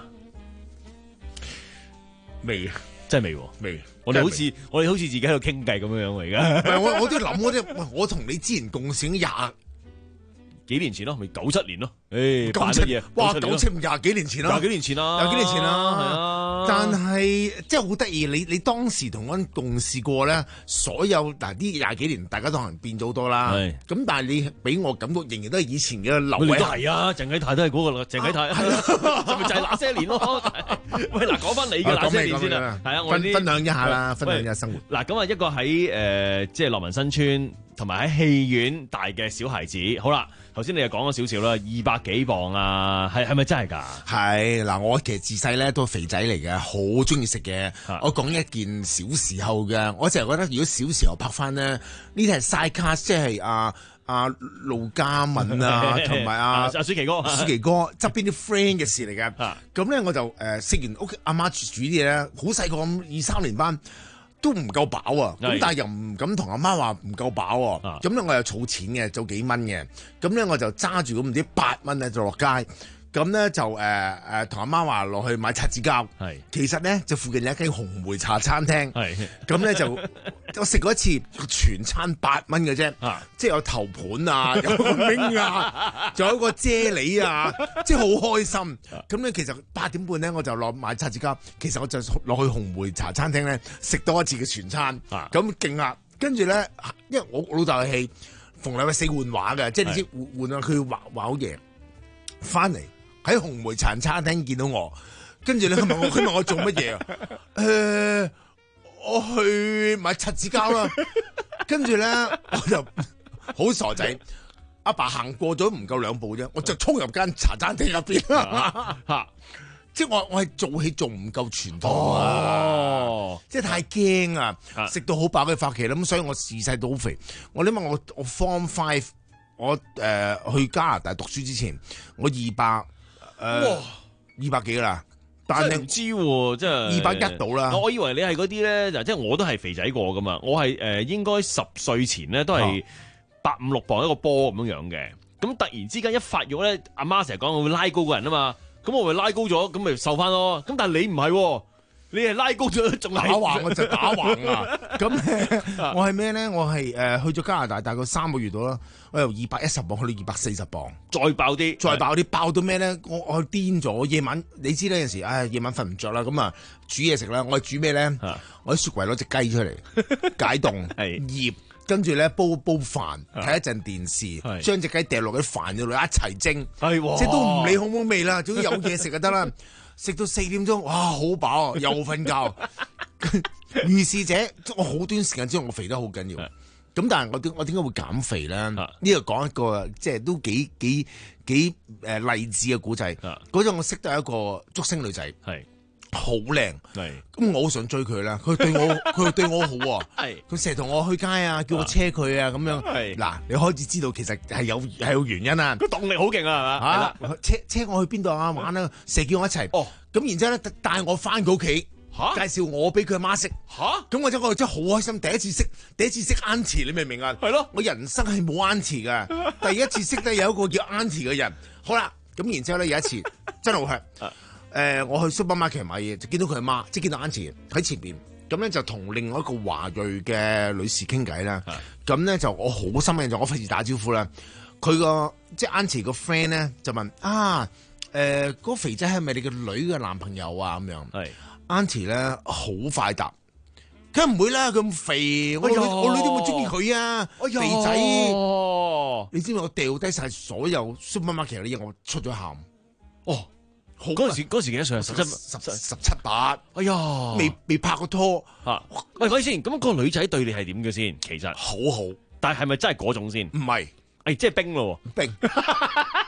未， 真係未， 未。 我哋好似我哋好似自己喺度傾偈咁樣樣喎，而家。 唔係我我都諗嗰啲，我同你之前共事廿幾年前咯，咪九七年咯。誒， 九扮乜嘢？ 哇，九七廿幾年前啦， 廿幾年前啦， 廿幾年前啦， 係啊。 但係即係好得意，你你當時同我共事過咧，所有嗱啲廿幾年，大家都可能變咗好多啦。係。咁但係你俾我感覺仍然都係以前嘅劉偉。 都係啊，鄭啟泰都係嗰個啦，鄭啟泰係啊，咪就係那些年咯。喂，嗱，講翻你嘅那些年先啦。係啊，我分分享一下啦，分享一下生活。 嗱，咁啊，一個喺誒即係樂民新村，同埋喺戲院大嘅小孩子。好啦。頭先你又講咗少少啦，二百幾磅啊，係係咪真係㗎？係嗱，我其實自細咧都係肥仔嚟嘅，好中意食嘢。我講一件小時候嘅，我成日覺得如果小時候拍翻咧，呢啲係 side cast，即係阿阿陸家敏啊，同埋阿阿舒淇哥、 舒淇哥側邊啲 friend 嘅事嚟嘅。咁咧我就誒食完屋企阿媽煮啲嘢咧，好細個咁二三年班。都唔夠飽啊！咁但係又唔敢同阿媽話唔夠飽喎。咁咧我又儲錢嘅，儲幾蚊嘅。咁咧我就揸住咁唔知八蚊咧就落街。咁咧就誒誒同阿媽話落去買擦紙膠。係其實咧就附近有一間紅梅茶餐廳。係咁咧就我食過一次，全餐八蚊嘅啫。即係有頭盤啊，有個冰啊，仲有一個啫喱啊，即係好開心。咁咧其實八點半咧我就落買擦紙膠，其實我就落去紅梅茶餐廳咧食多一次嘅全餐。咁勁啊！跟住咧，因為我我老豆嘅戲逢禮拜四換畫嘅，即係你知換換啊，佢畫畫好嘢，翻嚟。喺紅梅茶餐廳見到我，跟住咧佢問我，佢問我做乜嘢啊？誒、呃，我去買擦紙膠啦。跟住咧我就好傻仔，阿爸行過咗唔夠兩步啫，我就衝入間茶餐廳入邊。嚇！即係我我係做戲做唔夠全套啊！哦、即係太驚啊！食到好飽嘅發期啦，咁所以我自細都好肥。我諗問我我 Form Five，我誒、呃、去加拿大讀書之前，我二百。誒，二百幾啦，但係唔知喎，即係二百一到啦。 我以為你係嗰啲咧，就即係我都係肥仔過噶嘛。我係誒、呃，應該十歲前咧都係八五六磅一個波咁樣樣嘅。咁突然之間一發育咧，阿媽成日講我會拉高個人啊嘛。咁我咪拉高咗，咁咪瘦翻咯。咁但係你唔係，你係拉高咗仲打橫，我就打橫啊。咁我係咩咧？我係誒、呃、去咗加拿大大概三個月到啦。我由二百一十磅去到二百四十磅， 再爆啲， 再爆啲，爆到咩咧？我我癲咗，夜晚你知呢有陣時，唉，夜晚瞓唔着啦，咁啊煮嘢食啦。我係煮咩咧？我喺雪櫃攞隻雞出嚟解凍，醃，跟住咧煲煲飯，睇一陣電視，將隻雞掉落啲飯度一齊蒸，即係都唔理好唔好味啦，總之有嘢食就得啦。食到四點鐘，哇，好飽啊，又瞓覺。如是者，我好短時間之後我肥得好緊要。咁但係我點我點解會減肥咧？呢個講一個即係都幾幾幾誒勵志嘅古仔。嗰陣我識得一個竹星女仔，係好靚，係咁我好想追佢啦。佢對我佢對我好喎，係佢成日同我去街啊，叫我車佢啊咁樣。係嗱，你開始知道其實係有係有原因啊。 個動力好勁啊，係嘛？係啦， 車車我去邊度啊玩啊，成日叫我一齊。哦，咁然之後咧帶我翻佢屋企。介紹我俾佢阿媽識，咁我真我真係好開心，第一次識第一次識 Auntie，你明唔明啊？係咯，我人生係冇 Auntie 噶，第一次識得有一個叫 Auntie 嘅人。好啦，咁然之後咧有一次真係好 hurt，誒我去 supermarket 買嘢就見到佢阿媽，即係見到 Auntie 喺前邊，咁咧就同另外一個華裔嘅女士傾偈啦。咁咧就我好深嘅印象，我費事打招呼啦。佢個即係 Auntie 個 friend 咧就問啊，誒嗰個肥仔係咪你個女嘅男朋友啊？咁樣係。Auntie 咧好快答，梗唔會啦，咁肥，我女、哎、我女點會中意佢啊？哎、肥仔，你知唔知我掉低晒所有 supermarket 啲嘢，我出咗喊。哦， 嗰陣時嗰時幾多歲啊？十七十十七八。哎呀，未未拍過拖吓。喂，講先，咁、那個女仔對你係點嘅先？其實好好， 但係係咪真係嗰種先？ 唔係， 誒，即係冰咯， 冰。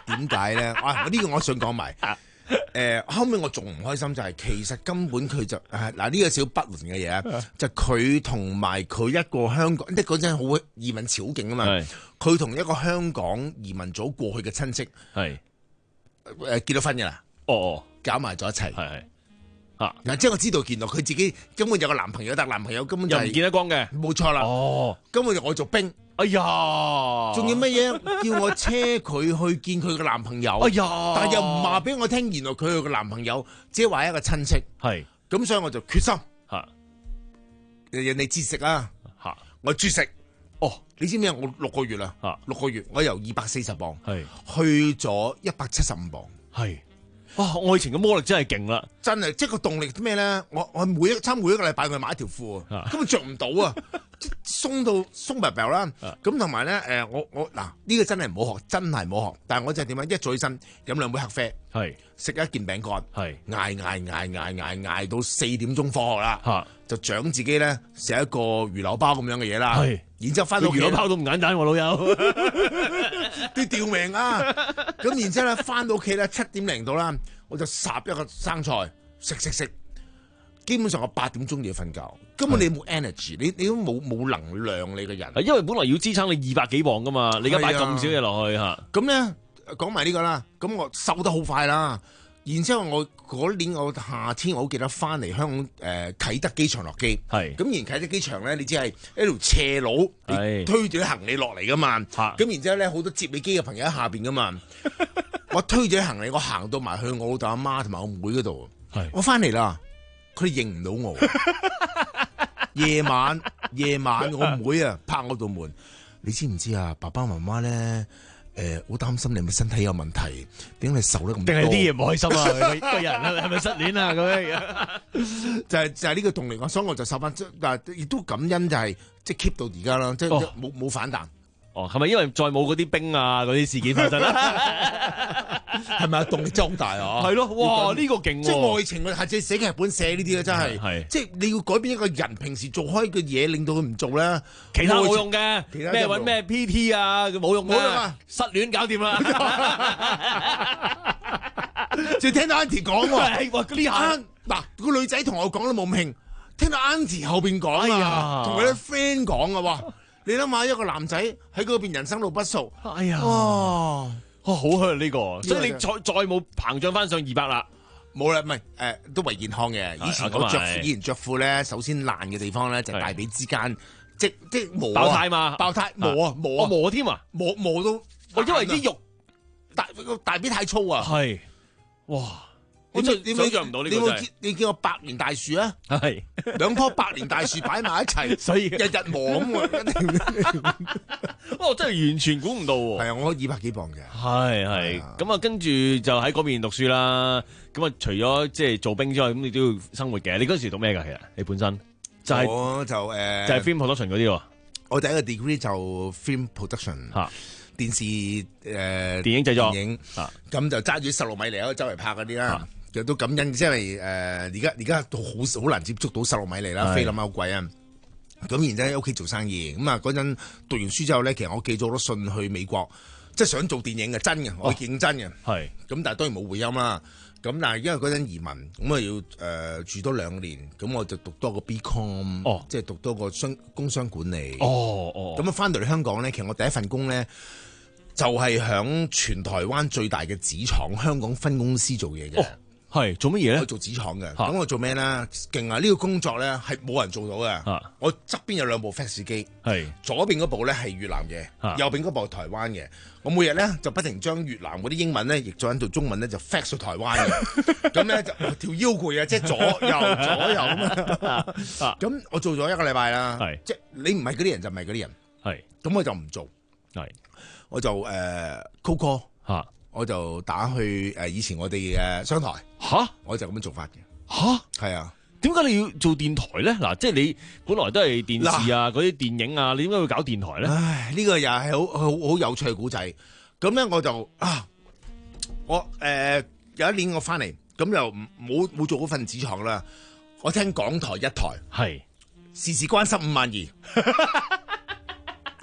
點解咧？啊，呢個我想講埋。誒、呃，後尾我仲唔開心就係、是，其實根本佢就誒嗱呢個小不倫嘅嘢啊，就佢同埋佢一個香港，即係嗰陣好移民潮勁啊嘛，佢同一個香港移民咗過去嘅親戚係誒結咗婚嘅啦，哦哦，搞埋咗一齊，係係啊，嗱即係我知道，原來佢自己根本有個男朋友，但係男朋友根本就係、 又唔見得光嘅， 冇錯啦，哦，根本就我做兵。 哎呀， 仲要乜嘢？叫我車佢去見佢嘅男朋友。哎呀，但係又唔話俾我聽，原來佢係個男朋友，只係話一個親戚。係，咁所以我就決心嚇，人哋節食啊嚇，我絕食。哦，你知唔知我六個月啦嚇，六個月我由二百四十磅係去咗一百七十五磅。係。 哇！愛情嘅魔力真係勁啦， 真係即係個動力咩咧？我我每一差每一個禮拜我買一條褲啊，根本着唔到啊，鬆到鬆白白啦。咁同埋咧，誒我我嗱呢個真係唔好學，真係唔好學。但係我就係點樣？一早起身飲兩杯黑啡，係食一件餅乾，係捱捱捱捱捱捱到四點鐘放學啦，就獎自己咧食一個魚柳包咁樣嘅嘢啦。係，然之後翻到魚柳包都唔簡單喎，老友都吊命啊！咁然之後咧翻到屋企咧七點零到啦。我就烚一個生菜食食食，基本上我八點鐘就要瞓覺，根本你冇 energy，你你都冇冇能量你個人， 因為本來要支撐你二百幾磅噶嘛，你而家擺咁少嘢落去嚇。 咁咧講埋呢個啦，咁我瘦得好快啦。然之後我嗰年我夏天我好記得翻嚟香港誒、呃、啟德機場落機，係咁然啟德機場咧，你知係一條斜路，你推住啲行李落嚟噶嘛，咁然之後咧好多接你機嘅朋友喺下邊噶嘛。我推住行李，我行到埋去我老豆阿媽同埋我妹嗰度，我翻嚟啦，佢哋認唔到我。夜晚夜晚，我妹啊拍我道門，你知唔知啊？爸爸媽媽咧，誒、呃，好擔心你係咪身體有問題，點解你瘦得咁多？ 定係啲嘢唔開心啊？個人係咪失戀啊？咁樣就係、是、就係、是、呢個動力，所以我就瘦翻，但係亦都感恩就係即係 keep 到而家啦，即係冇冇反彈。 哦，係咪因為再冇嗰啲兵啊嗰啲事件發生啦？ 係咪啊？動力真係好大啊！ 係咯，哇！呢、這個勁、啊， 即係愛情嘅，或者寫劇本寫呢啲咧，真係係即係你要改變一個人平時做開嘅嘢，令到佢唔做咧， 其他冇用嘅，咩揾咩 P T 啊，冇用冇用啊，失戀搞掂啦！ 就聽到 Auntie 講喎，呢下嗱個女仔同我講都冇咁興，聽到 Auntie 後邊講啊，同佢啲 friend 講啊，哇！你諗下一個男仔喺嗰邊人生路不熟， 哎呀， 哇， 哇好香呢個，所以你再再冇膨脹翻上二百啦， 冇啦，唔係誒都為健康嘅。以前我着以前着褲咧，首先爛嘅地方咧就大髀之間，即即磨爆胎嘛， 爆胎磨啊磨啊磨添啊， 磨磨到， 我因為啲肉大個大髀太粗啊， 係，哇！ 你真係想象唔到呢個真係， 你見過百年大樹啊？ 係兩棵百年大樹擺埋一齊， 所以日日磨咁啊！ 我真係完全估唔到喎。 係啊，我二百幾磅嘅。 係係咁啊，跟住就喺嗰邊讀書啦。咁啊，除咗即係做兵之外，咁你都要生活嘅。你嗰時讀咩㗎？其實你本身就係我就誒就係 film production 嗰啲喎。 我第一個 degree 就 film production 嚇。電視誒、呃、 電影製作， 電影咁就揸住十六米嚟喺周圍拍嗰啲啦，其實都感恩，即係誒而家而家都好好難接觸到十六米嚟啦，菲林好貴啊。咁然之後喺屋企做生意，咁啊嗰陣讀完書之後咧，其實我寄咗好多信去美國，即係想做電影嘅，真嘅，我認真嘅。係、哦，咁但係當然冇回音啦。咁但係因為嗰陣移民，咁啊要誒、呃、住多兩年，咁我就讀多個 B Com，、哦、即係讀多個商工商管理。哦哦，咁啊翻到嚟香港咧，其實我第一份工咧。就係響全台灣最大嘅紙廠香港分公司做嘢嘅， 係、哦、做乜嘢咧？ 我做紙廠嘅，咁、啊、我做咩咧？勁啊！呢、這個工作咧係冇人做到嘅、啊。我側邊有兩部 fax 機，係左邊嗰部咧係越南嘅、啊，右邊嗰部係台灣嘅。我每日咧就不停將越南嗰啲英文咧譯咗喺度中文咧就 fax 到台灣嘅。咁咧就條腰攰啊，即係左右左右咁啊。咁我做咗一個禮拜啦，即係你唔係嗰啲人就唔係嗰啲人，係咁我就唔做，係。我就誒 call call 嚇，我就打去誒以前我哋嘅商台嚇，我就咁樣做法嘅嚇，係啊。 點解你要做電台咧？嗱，即係你本來都係電視啊、嗰啲電影啊，你點解會搞電台咧？ 唉，呢個又係好好好有趣嘅古仔。咁咧我就啊，我誒有一年我翻嚟，咁又冇冇做嗰份紙廠啦。我聽港台一台係時時關心五萬二。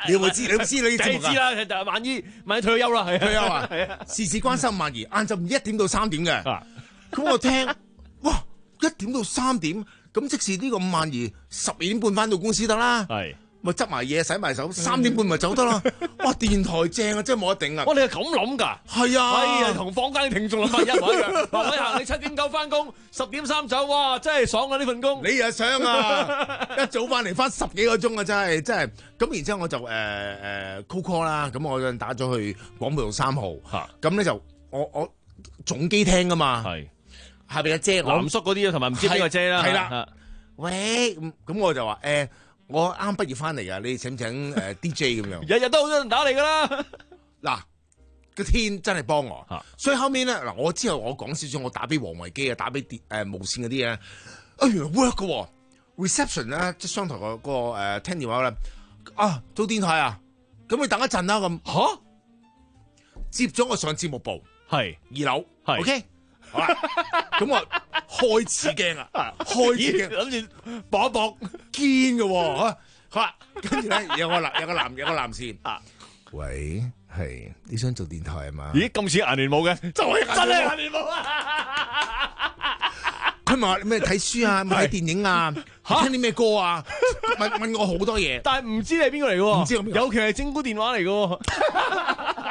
你有冇知？你有冇知你啲節目梗係知啦，但係萬一萬一退咗休啦，係啊退休啊， 係啊， 事事關心萬兒，晏晝唔一點到三點嘅。咁我聽，哇，一點到三點，咁即是呢個萬兒十二點半翻到公司得啦。 係。 咪執埋嘢洗埋手，三點半咪走得啦！哇，電台正啊，真係冇得頂啊！ 哇，你係咁諗㗎？ 係啊， 係啊，同坊間啲聽眾諗法一模一樣。黃偉行，你七點九翻工，十點三走，哇，真係爽啊！呢份工你又想啊？一早翻嚟翻十幾個鐘啊，真係真係。咁然之後我就誒誒 call call 啦，咁我打咗去廣播道三號，咁咧就我我總機聽㗎嘛，係下邊嘅姐， 藍叔嗰啲同埋唔知邊個姐啦， 係啦，喂，咁咁我就話誒。我啱畢業翻嚟噶，你請唔請誒 D J 咁樣？ 日日都好多人打嚟噶啦。 嗱，個天真係幫我，所以後面咧嗱，我之後我講少少，我打俾黃維基啊，打俾電誒無線嗰啲咧，啊原來 work 噶 ，reception 咧即係商台個個誒聽電話咧，啊做電台啊，咁你等一陣啦咁，吓接咗我上節目部，係二樓，係 OK。好啦，咁我開始驚啊，開始驚， 諗住搏一搏堅嘅喎，好啦，跟住咧有個男有個男有個男士啊，喂，係你想做電台係嘛？ 咦，咁似顏聯舞嘅， 就係真係顏聯舞啊！ 佢問我咩睇書啊，睇電影啊，聽啲咩歌啊，問問我好多嘢， 但係唔知你係邊個嚟嘅， 唔知尤其係整蠱電話嚟嘅。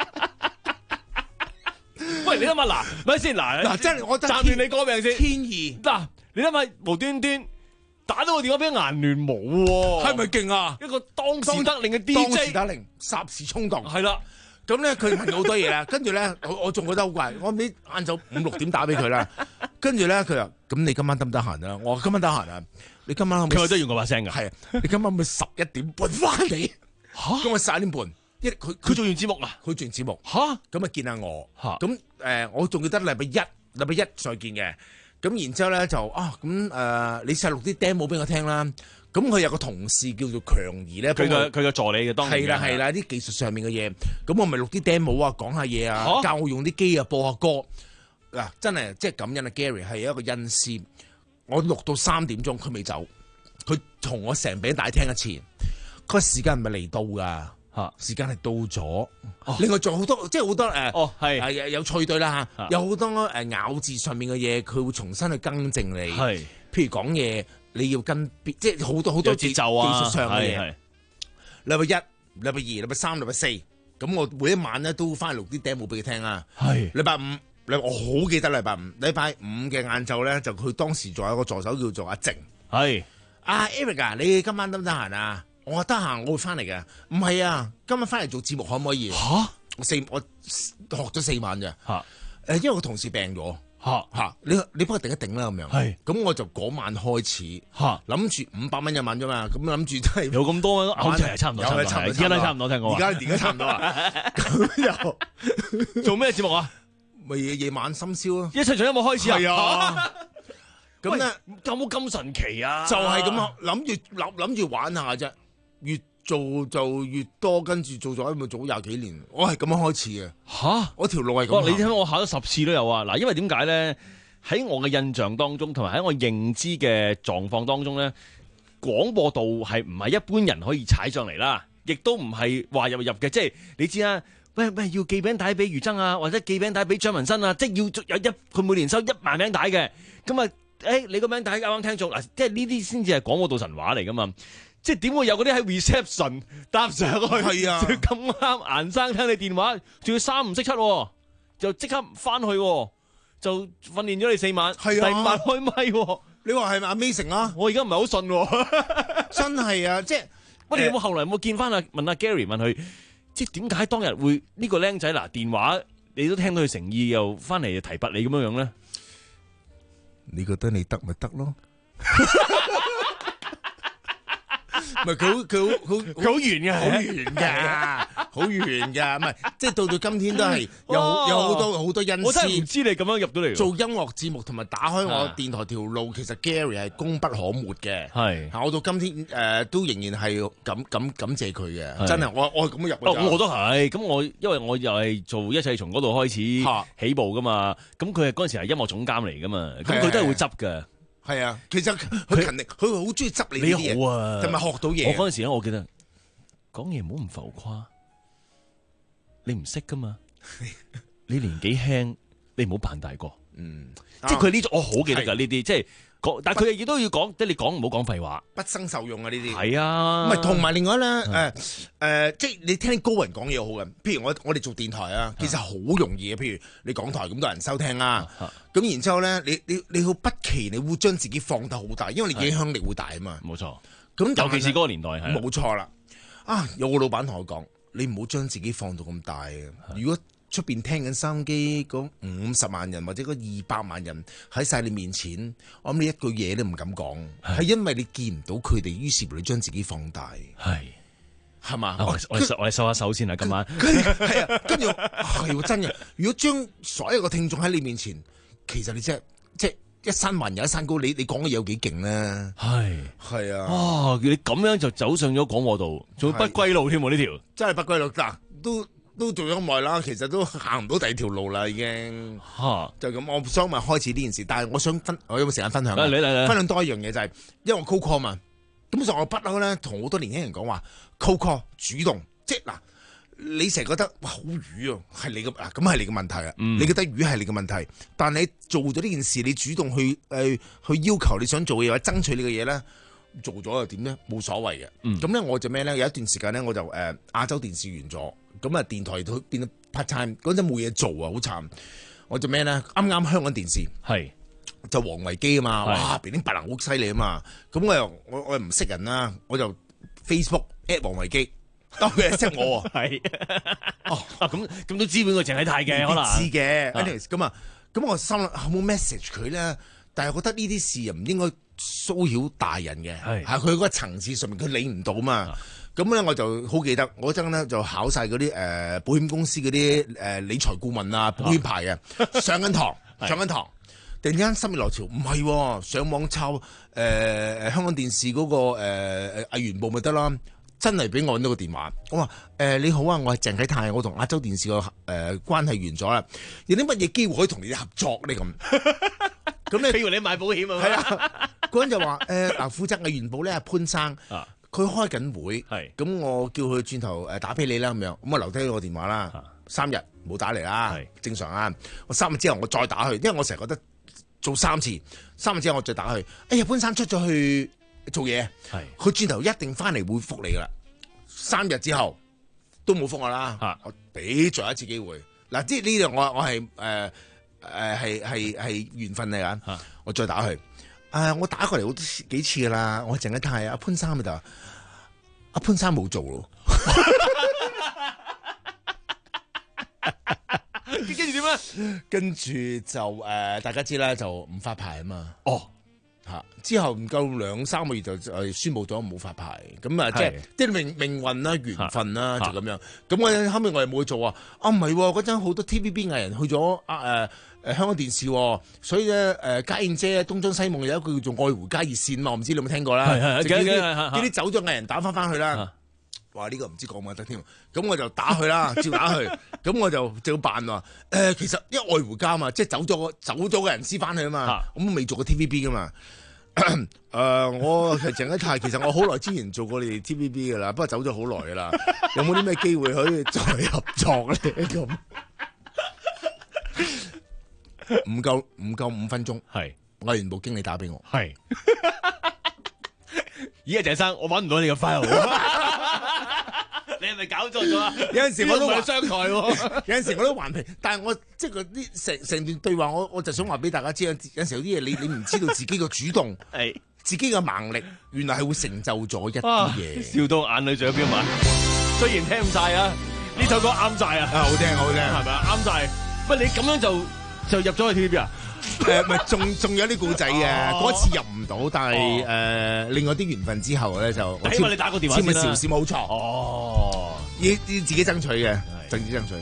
喂，你諗下嗱，咪先嗱嗱，真係我暫亂你歌名先。 天意嗱，你諗下無端端打到個電話俾顏聯舞喎， 係咪勁啊？ 一個當時得令嘅 D J， 當時得令，霎時衝動。 係啦， 咁咧佢問好多嘢啦，跟住咧我我仲覺得好怪，我唔知晏晝五六點打俾佢啦，跟住咧佢話：咁你今晚得唔得閒啊？我話今晚得閒啊，你今晚佢話都用我把聲㗎， 係啊，你今晚咪十一點半翻嚟嚇，咁我十一點半。一佢佢做完節目啊， 佢做完節目吓， 咁啊見下我吓， 咁誒我仲記得禮拜一禮拜一再見嘅，咁然之後咧就啊咁誒你細錄啲 demo 俾我聽啦，咁佢有個同事叫做強兒咧， 佢個佢個助理嘅當然係啦係啦啲技術上面嘅嘢，咁我咪錄啲 demo 啊講下嘢啊，教我用啲機啊播下歌嗱，真係即係感恩啊 Gary 係一個恩師，我錄到三點鐘佢未走，佢同我成餅帶聽一次，佢話時間唔係嚟到㗎。嚇，時間係到咗。另外仲有好多，即係好多誒， 哦係誒有趣對啦嚇，有好多誒咬字上面嘅嘢，佢會重新去更正你。係，譬如講嘢你要跟，即係好多好多節奏啊， 技術上嘅嘢。禮拜一、禮拜二、禮拜三、禮拜四，咁我每一晚咧都翻嚟錄啲 demo 俾佢聽啊。係。禮拜五，禮我好記得禮拜五，禮拜五嘅晏晝咧就佢當時仲有一個助手叫做阿靜。係。阿 Eric 啊，你今晚得唔得閒啊？我話得閒，我會翻嚟嘅。唔係啊，今日翻嚟做節目可唔可以？吓，我四我學咗四晚咋？吓，誒，因為個同事病咗。吓吓，你你幫我頂一頂啦咁樣。係，咁我就嗰晚開始。吓，諗住五百蚊一晚啫嘛，咁諗住真係有咁多，好似係差唔多，差唔多，而家都差唔多，聽講。 而家而家差唔多啊。咁又做咩節目啊？ 咪夜晚深宵咯。 一齊從音樂開始啊！係啊。咁咧有冇咁神奇啊？ 就係咁啊，諗住諗諗住玩下啫。越做就越多，跟住做咗咪做咗廿幾年，我係咁樣開始嘅。吓，我條路係咁。 你聽我考咗十次都有啊！嗱，因為點解咧？喺我嘅印象當中，同埋喺我認知嘅狀況當中咧，廣播道係唔係一般人可以踩上嚟啦，亦都唔係話入入嘅。即係你知啦，喂喂，要寄餅帶俾余爭啊，或者寄餅帶俾張文新啊，即係要有一佢每年收一萬餅帶嘅。咁啊，誒，你個餅帶啱啱聽咗嗱，即係呢啲先至係廣播道神話嚟噶嘛。即係點會有嗰啲喺 reception 搭上去？係啊，咁啱顏生聽你電話，仲要三唔識七，就即刻翻去，就訓練咗你四晚，係啊，第五晚開咪。 你話係咪 amazing 啊？ 我而家唔係好信， 真係啊！即係， 喂，你有冇後來有冇見翻啊？問阿 Gary 問佢，即係點解當日會呢個僆仔嗱電話，你都聽到佢誠意，又翻嚟提拔你咁樣樣咧？ 你覺得你得咪得咯？唔係佢好佢好好佢好圓嘅， 好圓㗎，好圓㗎，唔係即係到到今天都係有有好多好多恩師。 我真係唔知你咁樣入到嚟做音樂節目同埋打開我電台條路，其實 Gary 係功不可沒嘅。係，我到今天誒都仍然係感感感謝佢嘅，真係我我係咁樣入。 哦，我都係，咁我因為我又係做一切從嗰度開始起步噶嘛，咁佢係嗰陣時係音樂總監嚟噶嘛，咁佢都係會執㗎。 係啊，其實佢勤力，佢好中意執你啲嘢， 你好啊， 同埋學到嘢。 我嗰陣時咧，我記得講嘢唔好咁浮誇，你唔識噶嘛？你年紀輕，你唔好扮大個。 嗯， 即係佢呢種，我好記得㗎呢啲，即係講，但係佢亦都要講，即係你講唔好講廢話， 不生受用啊呢啲。 係啊， 唔係同埋另外咧，誒誒、呃，即係你聽啲高人講嘢好嘅。譬如我我哋做電台啊，其實好容易嘅。譬如你港台咁多人收聽啦，咁然之後咧，你你你好不期你會將自己放得好大，因為你影響力會大啊嘛。 冇錯。 咁尤其是嗰個年代係。 冇錯啦。啊，有個老闆同我講，你唔好將自己放到咁大啊！如果出邊聽緊收音機嗰五十萬人或者嗰二百萬人喺晒你面前，我諗你一句嘢都唔敢講，係因為你見唔到佢哋，於是乎你將自己放大，係係嘛？ 我我我哋收下手先啦，今晚係啊，跟住係真嘅。如果將所有嘅聽眾喺你面前，其實你即係即係一山還有一山高，你你講嘅嘢有幾勁咧？ 係係啊！ 哇！你咁樣就走上咗廣播道，仲要不歸路添喎呢條， 真係不歸路嗱都。都做咗咁耐啦，其實都行唔到第二條路啦，已經。嚇！就咁，我想咪開始呢件事，但係我想分，我有冇時間分享？ 嚟嚟嚟， 分享多一樣嘢就係、是，因為我 cold call 嘛，咁所以我不嬲咧，同好多年輕人講話 cold call 主動，即係嗱，你成日覺得哇好瘀啊，係你嘅啊，咁係你嘅問題啊，嗯、你覺得瘀係你嘅問題，但你做咗呢件事，你主動去誒、呃、去要求你想做嘅嘢或者爭取你嘅嘢咧。做咗又點咧？冇所謂嘅。咁咧、嗯、我就咩咧？有一段時間咧，我就誒、呃、亞洲電視完咗，咁啊電台都變到 part time，嗰陣冇嘢做啊，好慘。我就咩咧？啱啱香港電視係就王維基啊嘛，哇！邊啲白能好犀利啊嘛。咁我又我我又唔識人啦，我就 Facebook at 王維基，當佢係識我係哦咁咁都知本個鄭啟泰嘅可能知嘅。咁啊咁我心諗有冇 message 佢咧？但係覺得呢啲事又唔應該騷擾大人嘅，係佢嗰個層次上面佢理唔到嘛。咁咧我就好記得，我嗰陣咧就考晒嗰啲誒保險公司嗰啲誒理財顧問啊、保險牌嘅，上緊堂上緊堂，突然間心血來潮，唔係上網抄誒誒香港電視嗰個誒誒藝員部咪得啦。真係俾我揾到個電話，我話誒、呃、你好啊，我係鄭啟泰，我同亞洲電視個誒、呃、關係完咗啦，有啲乜嘢機會可以同你哋合作咧咁？咁咧，譬如你買保險啊？係啊，嗰人就話誒嗱，負責藝員部咧係潘生，佢開緊會，咁我叫佢轉頭誒打俾你啦咁樣，咁我留低個電話啦，啊、三日冇打嚟啦，正常啊。我三日之後我再打去，因為我成日覺得做三次，三日之後我再打去，哎呀潘生出咗去做嘢，佢轉頭一定翻嚟會覆你噶啦。三日之後都冇覆我啦，啊、我俾再一次機會。嗱，即係呢樣我我係誒誒係係係緣分嚟噶。啊、我再打去，誒、呃、我打過嚟好幾次噶啦。我淨係睇阿潘生咪就阿潘生冇做咯。跟住點咧？跟住就誒、呃、大家知啦，就唔發牌啊嘛。哦。吓之後唔夠兩三個月就誒宣布咗冇發牌，咁啊即係即係命命運啦、緣分啦就咁樣。咁我後尾我又冇去做啊。啊唔係嗰陣好多 T V B 藝人去咗啊誒誒香港電視，所以咧誒家燕姐東張西望有一個叫做愛回家熱線嘛，我唔知你有冇聽過啦。係係叫啲走咗藝人打翻翻去啦。哇！呢個唔知講唔講得添。咁我就打去啦，照打去。咁我就照辦話誒，其實因為愛回家嘛，即係走咗走咗嘅人先翻去啊嘛。咁未做過 T V B 噶嘛。誒、呃，我係鄭啟泰，其實我好耐之前做過你哋 T V B 噶啦，不過走咗好耐噶啦，有冇啲咩機會可以再合作咧？咁唔夠唔夠五分鐘，係藝員部經理打俾我，係，咦，鄭生，我搵唔到你個 file。你係咪搞錯咗啊？有陣時我都話商台喎，有陣時我都頑皮，但係我即係嗰啲成成段對話，我我就想話俾大家知，有陣時有啲嘢你你唔知道自己個主動，係自己嘅盲力，原來係會成就咗一啲嘢。笑到眼淚仲有飆埋，雖然聽唔晒啊，呢首歌啱晒啊，好聽好聽，係咪啊？啱晒。喂，你咁樣就就入咗去 T V B 啊？誒，唔係，仲仲有啲故仔嘅，嗰次入唔到，但係誒，另外啲緣分之後咧就，起碼你打個電話先啦，簽咪邵氏冇錯，哦，要要自己爭取嘅，自己爭取。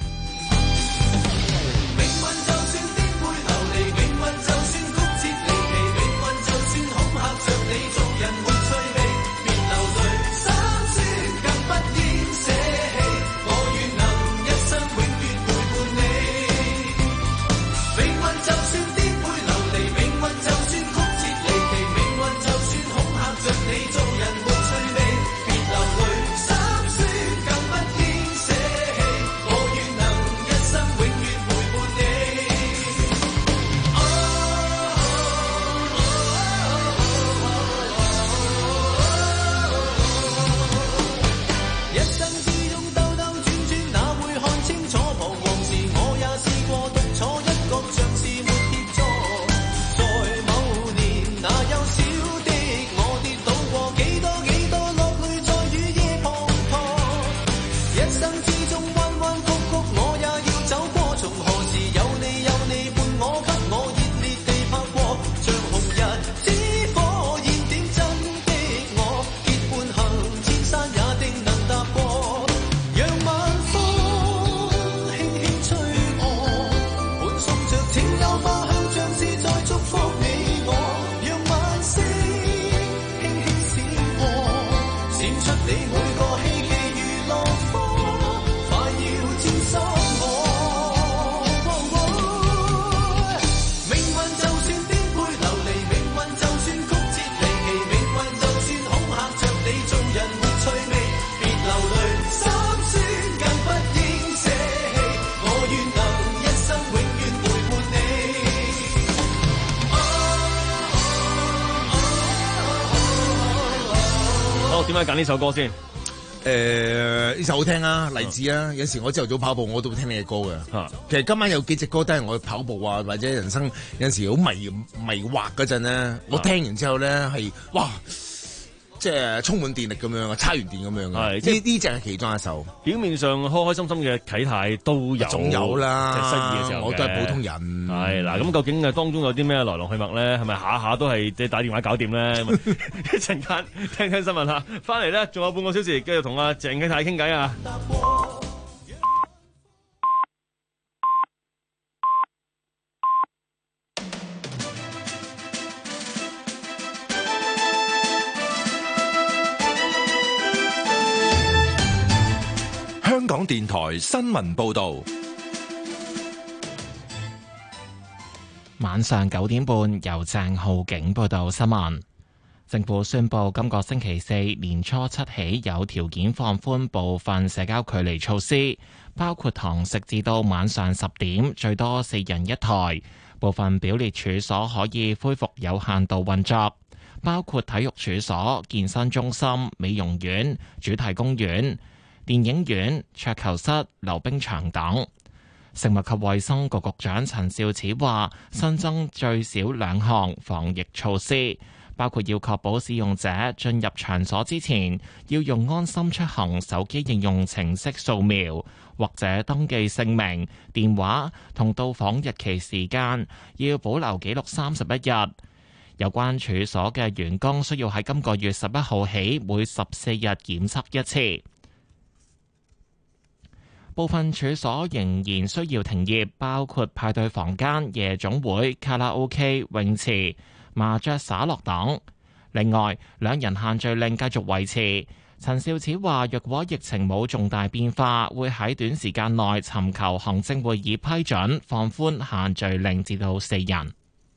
點解揀呢首歌先？ 誒呢首好聽啊，勵志啊！有時我朝頭早跑步我都會聽你嘅歌嘅。 啊、 其實今晚有幾隻歌都係我跑步啊，或者人生有陣時好迷迷惑嗰陣咧，我聽完之後咧係哇，即係充滿電力咁樣啊，叉完電咁樣啊。呢呢隻係其中一首。 表面上開開心心嘅啟泰都有， 總有啦。 即係失意嘅時候， 我都係普通人。 係嗱，咁究竟啊當中有啲咩來龍去脈咧？係咪下下都係即係打電話搞掂咧？一陣間聽聽新聞嚇，翻嚟咧仲有半個小時，繼續同阿鄭啟泰傾偈啊！ 香港電台新聞報導， 晚上九點半由鄭浩景報道新聞。政府宣布今個星期四年初七起有條件放寬部分社交距離措施，包括堂食至到晚上十點，最多四人一台。部分表列處所可以恢復有限度運作，包括體育處所、健身中心、美容院、主題公園、電影院、桌球室、溜冰場等。食物及衛生局局長陳肇始話，新增最少兩項防疫措施，包括要確保使用者進入場所之前要用安心出行手機應用程式掃描，或者登記姓名、電話同到訪日期時間，要保留記錄三十一日。有關處所嘅員工需要喺今個月十一號起每十四日檢測一次。部分處所仍然需要停業，包括派對房間、夜總會、卡拉 OK、泳池、麻雀灑落等。另外，兩人限聚令繼續維持。陳肇始話，若果疫情冇重大變化，會喺短時間內尋求行政會議批准放寬限聚令至到四人。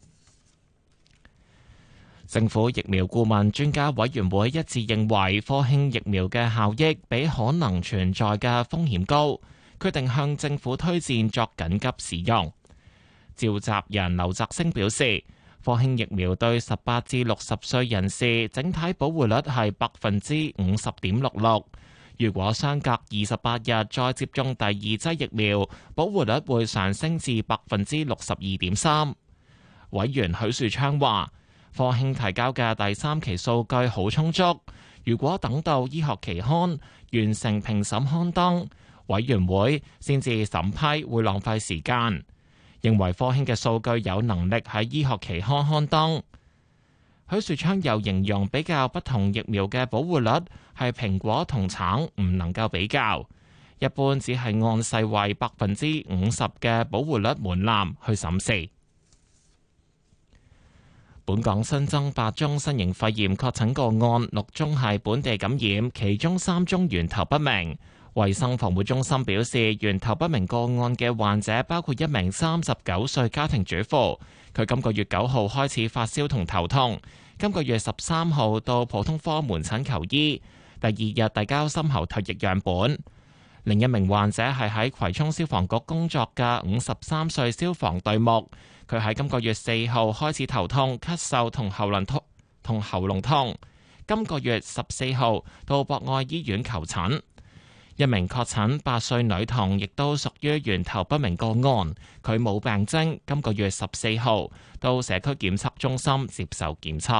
政府疫苗顧問專家委員會一致認為科興疫苗嘅效益比可能存在嘅風險高，決定向政府推薦作緊急使用。召集人劉澤星表示，科興疫苗對十八至六十歲人士整體保護率係百分之五十點六六，如果相隔二十八日再接種第二劑疫苗，保護率會上升至百分之六十二點三。委員許樹昌話，科興提交嘅第三期數據好充足，如果等到醫學期刊完成評審刊登，委員會先至審批會浪費時間。認為科興嘅數據有能力喺醫學期刊刊登。許樹昌又形容比較不同疫苗嘅保護率係蘋果同橙唔能夠比較，一般只係按世衛百分之五十嘅保護率門檻去審視。本港新增八宗新型肺炎確診個案，六宗係本地感染，其中三宗源頭不明。衛生防護中心表示，源頭不明個案嘅患者包括一名三十九歲家庭主婦，佢今個月九號開始發燒同頭痛，今個月十三號到普通科門診求醫，第二日遞交深喉唾液樣本。另一名患者係喺葵涌消防局工作嘅五十三歲消防隊目，佢喺今個月四號開始頭痛、咳嗽同喉嚨痛同喉嚨痛，今個月十四號到博愛醫院求診。一名確診八歲女童亦都屬於源頭不明個案，佢冇病徵，今個月十四號到社區檢測中心接受檢測。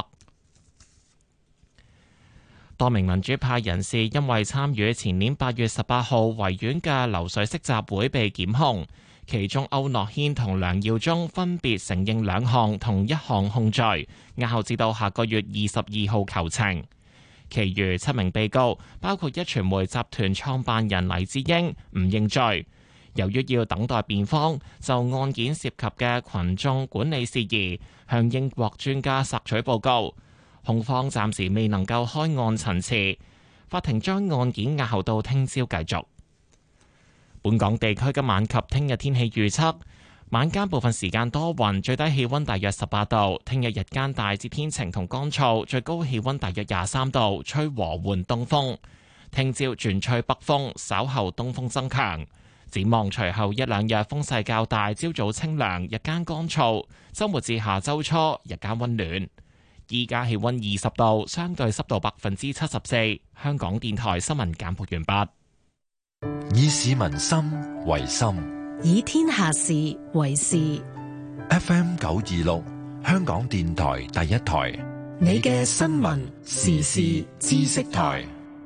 多名民主派人士因為參與前年八月十八號維園嘅流水式集會被檢控，其中區諾軒同梁耀忠分別承認兩項同一項控罪，押後至到下個月二十二號求情。其餘七名被告，包括壹傳媒集團創辦人黎智英，唔認罪。由於要等待辯方就案件涉及嘅群眾管理事宜向英國專家索取報告，控方暫時未能夠開案陳詞，法庭將案件押後到聽朝繼續。本港地區今晚及聽日天氣預測。晚間部分時間多雲，最低氣溫大約十八度。聽日日間大致天晴同乾燥，最高氣溫大約廿三度，吹和緩東風。聽朝轉吹北風，稍後東風增強。展望隨後一兩日風勢較大，朝早清涼，日間乾燥。周末至下周初日間溫暖。 依家氣溫二十度，相對濕度百分之七十四。香港電台新聞簡報完畢。 以市民心為心， 以天下事為事。 F M 九二六，香港電台第一台， 你嘅新聞時事知識台。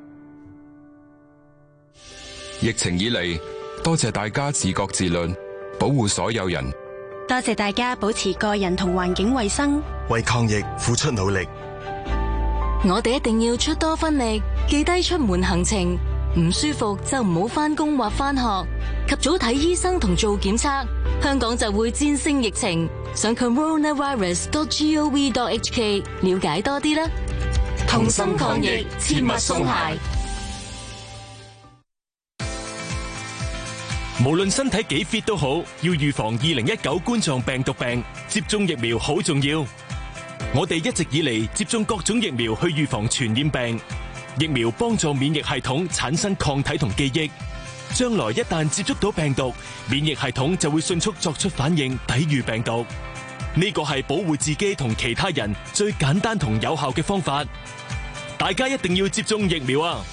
疫情以嚟，多謝大家自覺自律，保護所有人。 多謝大家保持個人同環境衛生， 為抗疫付出努力。 我哋一定要出多分力，記低出門行程，唔舒服就唔好返工或返學，及早睇醫生同做檢測，香港就會戰勝疫情。上 coronavirus dot gov dot hk 了解多啲啦。同心抗疫，切勿鬆懈。 無論身體幾 fit 都好，要預防二零一九冠狀病毒病，接種疫苗好重要。我哋一直以嚟接種各種疫苗去預防傳染病，疫苗幫助免疫系統產生抗體同記憶，將來一旦接觸到病毒，免疫系統就會迅速作出反應，抵禦病毒。呢個係保護自己同其他人最簡單同有效嘅方法，大家一定要接種疫苗啊！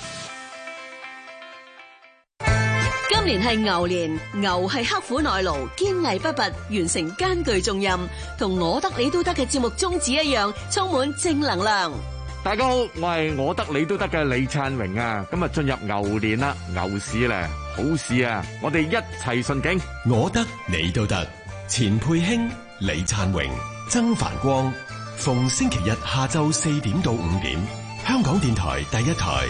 今年係牛年，牛係刻苦耐勞、堅毅不拔，完成艱巨重任，同我得你都得嘅節目宗旨一樣，充滿正能量。 大家好，我係我得你都得嘅李燦榮啊！今日進入牛年啦，牛市咧，好事啊！我哋一齊順境。 我得你都得，錢佩卿、李燦榮、曾繁光，逢星期日下晝四點到五點，香港電台第一台。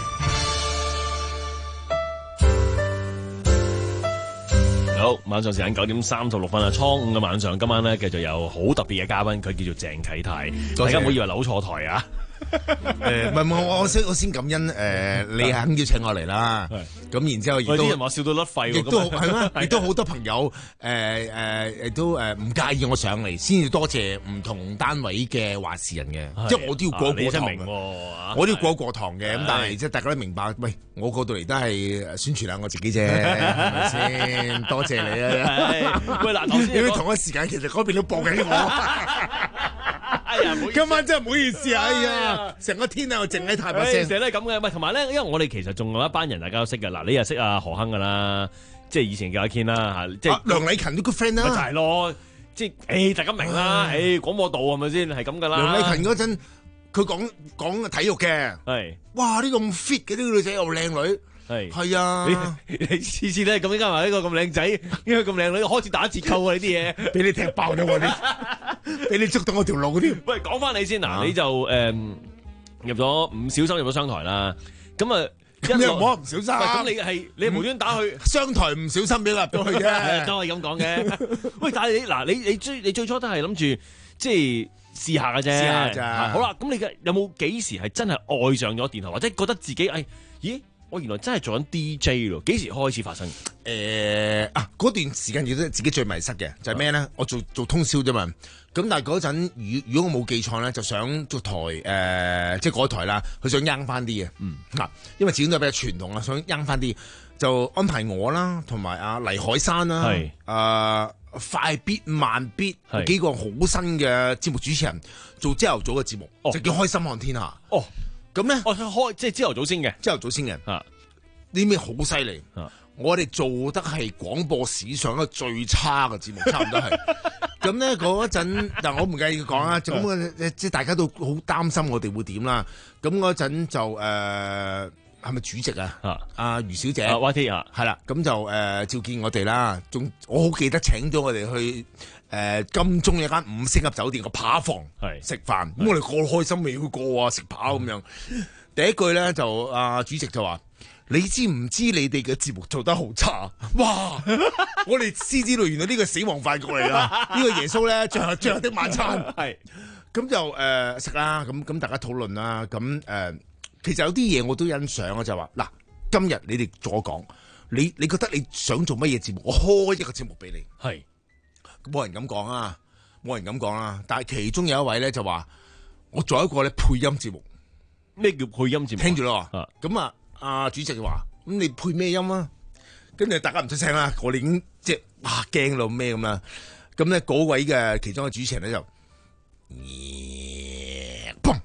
好，晚上時間九點三十六分啊，初五嘅晚上，今晚咧繼續有好特別嘅嘉賓，佢叫做鄭啟泰，大家唔好以為扭錯台啊！ 誒，唔係我我先我先感恩誒、呃，你肯邀請我嚟啦。咁然之後亦都啲人話笑到甩肺， 亦都係咩？亦都好多朋友誒誒亦都誒唔介意我上嚟，先至多謝唔同單位嘅話事人嘅，即係我都要過過堂嘅，我都要過過堂嘅。咁但係即係大家都明白，喂，我過到嚟都係宣傳下我自己啫，係咪先？多謝你啊！ 喂，嗱，頭先因為同一時間其實嗰邊都播緊我。 哎呀， 今晚真係唔好意思啊！哎呀，成個天啊，我靜喺太把聲， 成日都係咁嘅。唔係，同埋咧，因為我哋其實仲有一班人，大家都識嘅。嗱，你又識阿何亨噶啦，即係以前叫阿 Ken 啦嚇，即係梁禮勤都 good friend 啦， 咪就係咯，即係誒大家明啦，誒廣播道係咪先係咁噶啦？ 梁禮勤嗰陣佢講講體育嘅， 係哇呢個咁 fit 嘅呢個女仔又靚女。係係啊！ 你你次次咧咁加埋呢個咁靚仔，因為咁靚女開始打折扣啊！呢啲嘢俾你踢爆咗我啲，俾你捉到我條路嗰啲。 喂，講翻你先嗱，你就誒入咗唔小心入咗商台啦。咁啊， 咁又唔好唔小心。 咁你係你無端打去商台唔小心俾我入到去啫， 都係咁講嘅。喂，但係你嗱，你你最你最初都係諗住即係試下嘅啫， 試下咋。 好啦，咁你嘅有冇幾時係真係愛上咗電台，或者覺得自己誒咦？我原來真係做緊 D J 咯，幾時開始發生？ 誒、呃、啊！嗰段時間亦都自己最迷失嘅，就係咩咧？我做做通宵啫嘛。咁但係嗰陣，如如果我冇記錯咧，就想做台誒、呃，即係嗰台啦，佢想掹翻啲嘅。嗯，嗱，因為始終都係比較傳統啊，想掹翻啲，就安排我啦，同埋阿黎海山啦，係誒、呃、快必慢必幾個好新嘅節目主持人做朝頭早嘅節目，哦、就叫開心看天下。哦。咁咧， 我開即係朝頭早先嘅， 朝頭早先嘅，啊，呢啲咩好犀利，我哋做得係廣播史上一個最差嘅節目，差唔多係。咁咧嗰陣，但我唔介意講啊，咁即係大家都好擔心我哋會點啦。咁嗰陣就誒係咪主席啊？啊，阿余小姐 ，Y T 啊， 係啦，咁就誒召見我哋啦。仲我好記得請咗我哋去。誒、呃、金鐘有間五星級酒店個扒房食飯，咁我哋個開心未去過啊，食扒咁樣。第一句咧就阿、呃、主席就話：你知唔知你哋嘅節目做得好差？哇！我哋先知道原來呢個死亡飯局嚟啦，呢個耶穌咧最後最後的晚餐係。咁就誒食啦，咁、呃、咁大家討論啦。咁誒、呃、其實有啲嘢我都欣賞啊，就話嗱，今日你哋做我講，你你覺得你想做乜嘢節目？我開一個節目俾你。係。冇人咁講啊，冇人咁講啊。但係其中有一位咧就話，我做一個咧配音節目。 咩叫配音節目？ 聽住咯。咁啊，阿主席就話：咁你配咩音啊？跟住大家唔出聲啦。我哋已經即係哇驚到咩咁啦。咁咧嗰位嘅其中嘅主持人咧就，砰！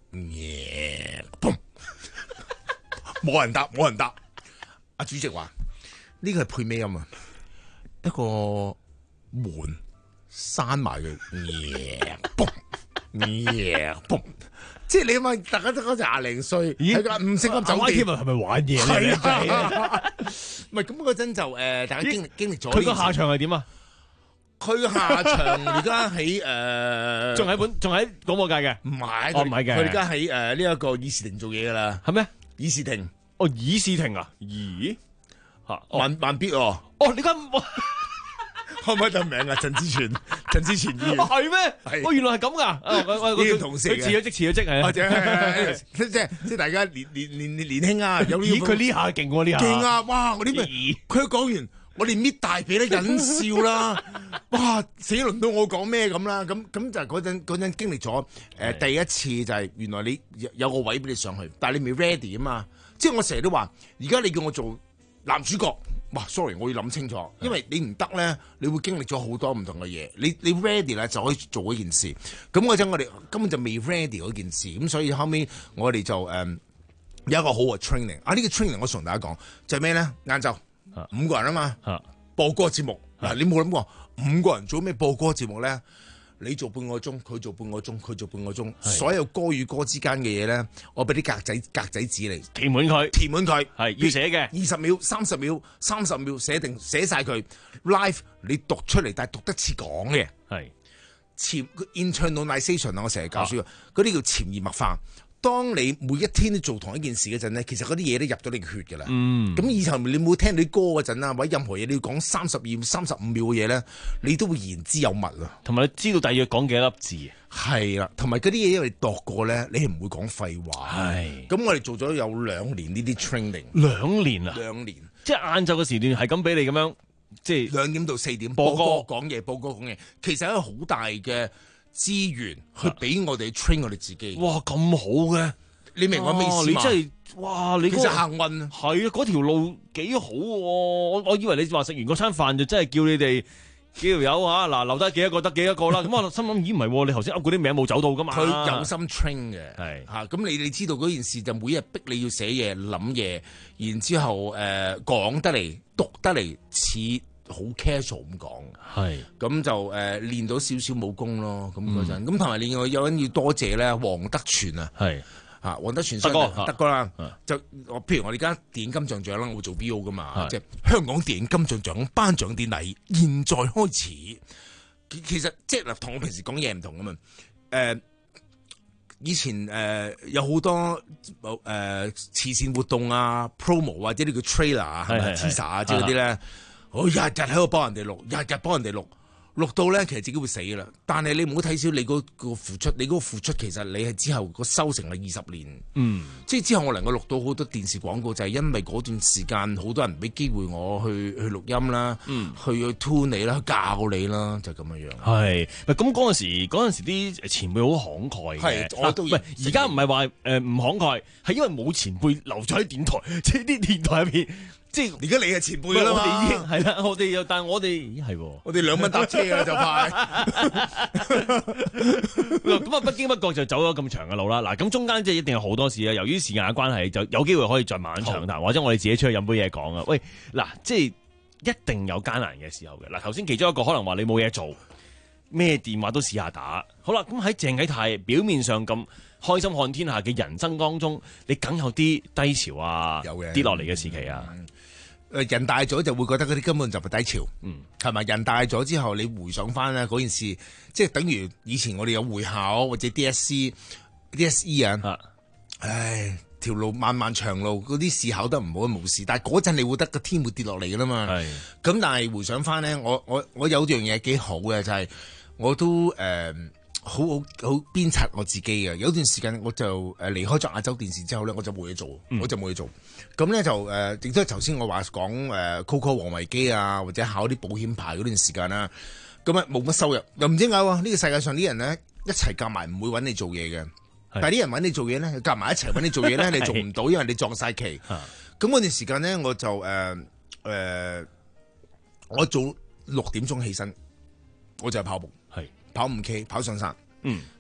耶，砰，冇人答，冇人答。阿主席話呢個係配咩音啊？一個門閂埋佢，耶，砰，耶，砰。即係你諗下，大家都嗰陣廿零歲，喺個五星級酒店， 係咪玩嘢咧？係啊， 唔係咁嗰陣就誒，大家經歷經歷咗。 佢個下場係點啊？ 佢下場而家喺誒， 仲喺本，仲喺廣播界嘅， 唔係， 哦唔係嘅， 佢而家喺誒呢一個議事亭做嘢噶啦， 係咩？ 議事亭， 哦議事亭啊？咦？ 嚇，萬萬必哦， 哦你而家。 可唔可以得名啊？陳志全，陳志全議員係咩？係，我原來係咁噶。我我同事佢辭咗職，辭咗職係。 或者即係即係大家年年年年年輕啊！有咦？佢呢下勁喎，呢下勁啊！哇！我啲咩？佢講完，我哋搣大髀都忍笑啦！哇！死輪到我講咩咁啦？咁咁就嗰陣嗰陣經歷咗誒第一次就係原來你有個位俾你上去，但係你未 ready 啊嘛！即係我成日都話，而家你叫我做男主角。哇 ，sorry， 我要諗清楚，因為你唔得咧，你會經歷咗好多唔同嘅嘢。你你 ready 咧就可以做嗰件事。咁嗰陣我哋根本就未 ready 嗰件事，咁所以後尾我哋就誒、嗯、有一個好嘅 training。啊，呢、呢個 training 我同大家講就係咩咧？晏晝五個人啊嘛，啊播歌節目嗱，你冇諗過五個人做咩播歌節目咧？你做半個鐘，佢做半個鐘，佢做半個鐘，所有歌與歌之間嘅嘢咧，我俾啲格仔格仔紙嚟填滿佢， 填滿佢係要寫嘅， 二十秒、三十秒、三十秒寫定寫晒佢 live， 你讀出嚟，但係讀得似講嘅，係潛 internalization 啊！我成日教書，嗰啲叫潛移默化。當你每一天都做同一件事嗰陣咧，其實嗰啲嘢都入咗你嘅血㗎啦。嗯，咁以後你冇聽到啲歌嗰陣啊，或者任何嘢你要講三十秒、三十五秒嘅嘢咧，你都會言之有物啊。 同埋你知道大約講幾多粒字。 係啦，同埋嗰啲嘢因為度過咧，你係唔會講廢話。係。咁我哋做咗有兩年呢啲 training。 兩年啊！ 兩年。 即係晏晝嘅時段係咁俾你咁樣，即係兩點到四點播歌講嘢，播歌講嘢，其實係一個好大嘅資源去俾我哋 train 我哋自己。 哇，咁好嘅， 你明我咩意思嘛？ 你真係哇！你、嗰個、 其實幸運係啊，嗰條路幾好喎。我我以為你話食完嗰餐飯就真係叫你哋幾條友嚇嗱留低幾多個得幾多個啦。咁我心諗咦唔係喎，你頭先噏嗰啲名冇走到噶嘛？ 佢有心 train 嘅係嚇。咁你你知道嗰件事就每日逼你要寫嘢諗嘢，然之後誒、呃、講得嚟讀得嚟似。好 casual 咁講，係咁就誒、呃、練到少少武功咯。咁嗰陣，咁同埋另外有人要多謝咧，黃德全啊，係啊，黃德全德哥德哥啦，就我譬如我哋而家電影金像獎啦，我會做 V O 噶嘛，即係香港電影金像獎頒獎典禮現在開始。其實即係嗱，同我平時講嘢唔同噶嘛。誒、呃，以前誒、呃、有好多誒、呃、慈善活動啊 ，promo 或者呢個 trailer 啊，係咪 teaser 啊，即係嗰啲咧。我日日喺度幫人哋錄，日日幫人哋錄，錄到咧其實自己會死啦。但係你唔好睇少你嗰個付出，你嗰個付出其實你係之後個收成係二十年。嗯，即係之後我能夠錄到好多電視廣告，就係、是、因為嗰段時間好多人俾機會我去去錄音啦，嗯，去去 tune 你啦，去教你啦，就咁、是、樣樣。係， 咁嗰陣時嗰陣時啲前輩好慷慨嘅，係我都唔係而家唔係話誒唔慷慨，係因為冇前輩留咗喺電台，即係啲電台入邊。即係而家你係前輩啦嘛，我哋已經係啦，我哋又但係我哋咦係， 我哋兩蚊搭車啊就快。 咁啊不經不覺就走咗咁長嘅路啦。嗱，咁中間即係一定有好多事啊。由於時間嘅關係，就有機會可以再慢慢長談，或者我哋自己出去飲杯嘢講啊。喂，嗱，即係一定有艱難嘅時候嘅。嗱，頭先其中一個可能話你冇嘢做，咩電話都試下打。好啦，咁喺鄭啟泰表面上咁開心看天下嘅人生當中，你梗有啲低潮啊，有嘅跌落嚟嘅時期啊。 誒人大咗就會覺得嗰啲根本就係低潮，嗯，係咪？人大咗之後，你回想翻咧嗰件事，即係等於以前我哋有會考或者 D S C、D S E 啊，啊唉，條路漫漫長路，嗰啲試考得唔好冇事，但係嗰陣你會得個天會跌落嚟㗎啦嘛，係。咁但係回想翻咧，我我我有樣嘢幾好嘅就係、是、我都誒。呃好好好鞭策我自己嘅，有段時間我就誒離開咗亞洲電視之後咧，我就冇嘢做，嗯、我就冇嘢做。咁咧就誒，亦都係頭先我話講誒 Coco 黃維基啊，或者考啲保險牌嗰段時間啦。咁啊冇乜收入，又唔知點解喎？呢、呢個世界上啲人咧一齊夾埋唔會揾你做嘢嘅，但係啲人揾你做嘢咧，夾埋一齊揾你做嘢咧，你做唔到，因為你撞晒期。咁嗰段時間咧，我就誒誒、呃呃，我早六點鐘起身，我就係跑步。跑五 K， 跑上山。嗯，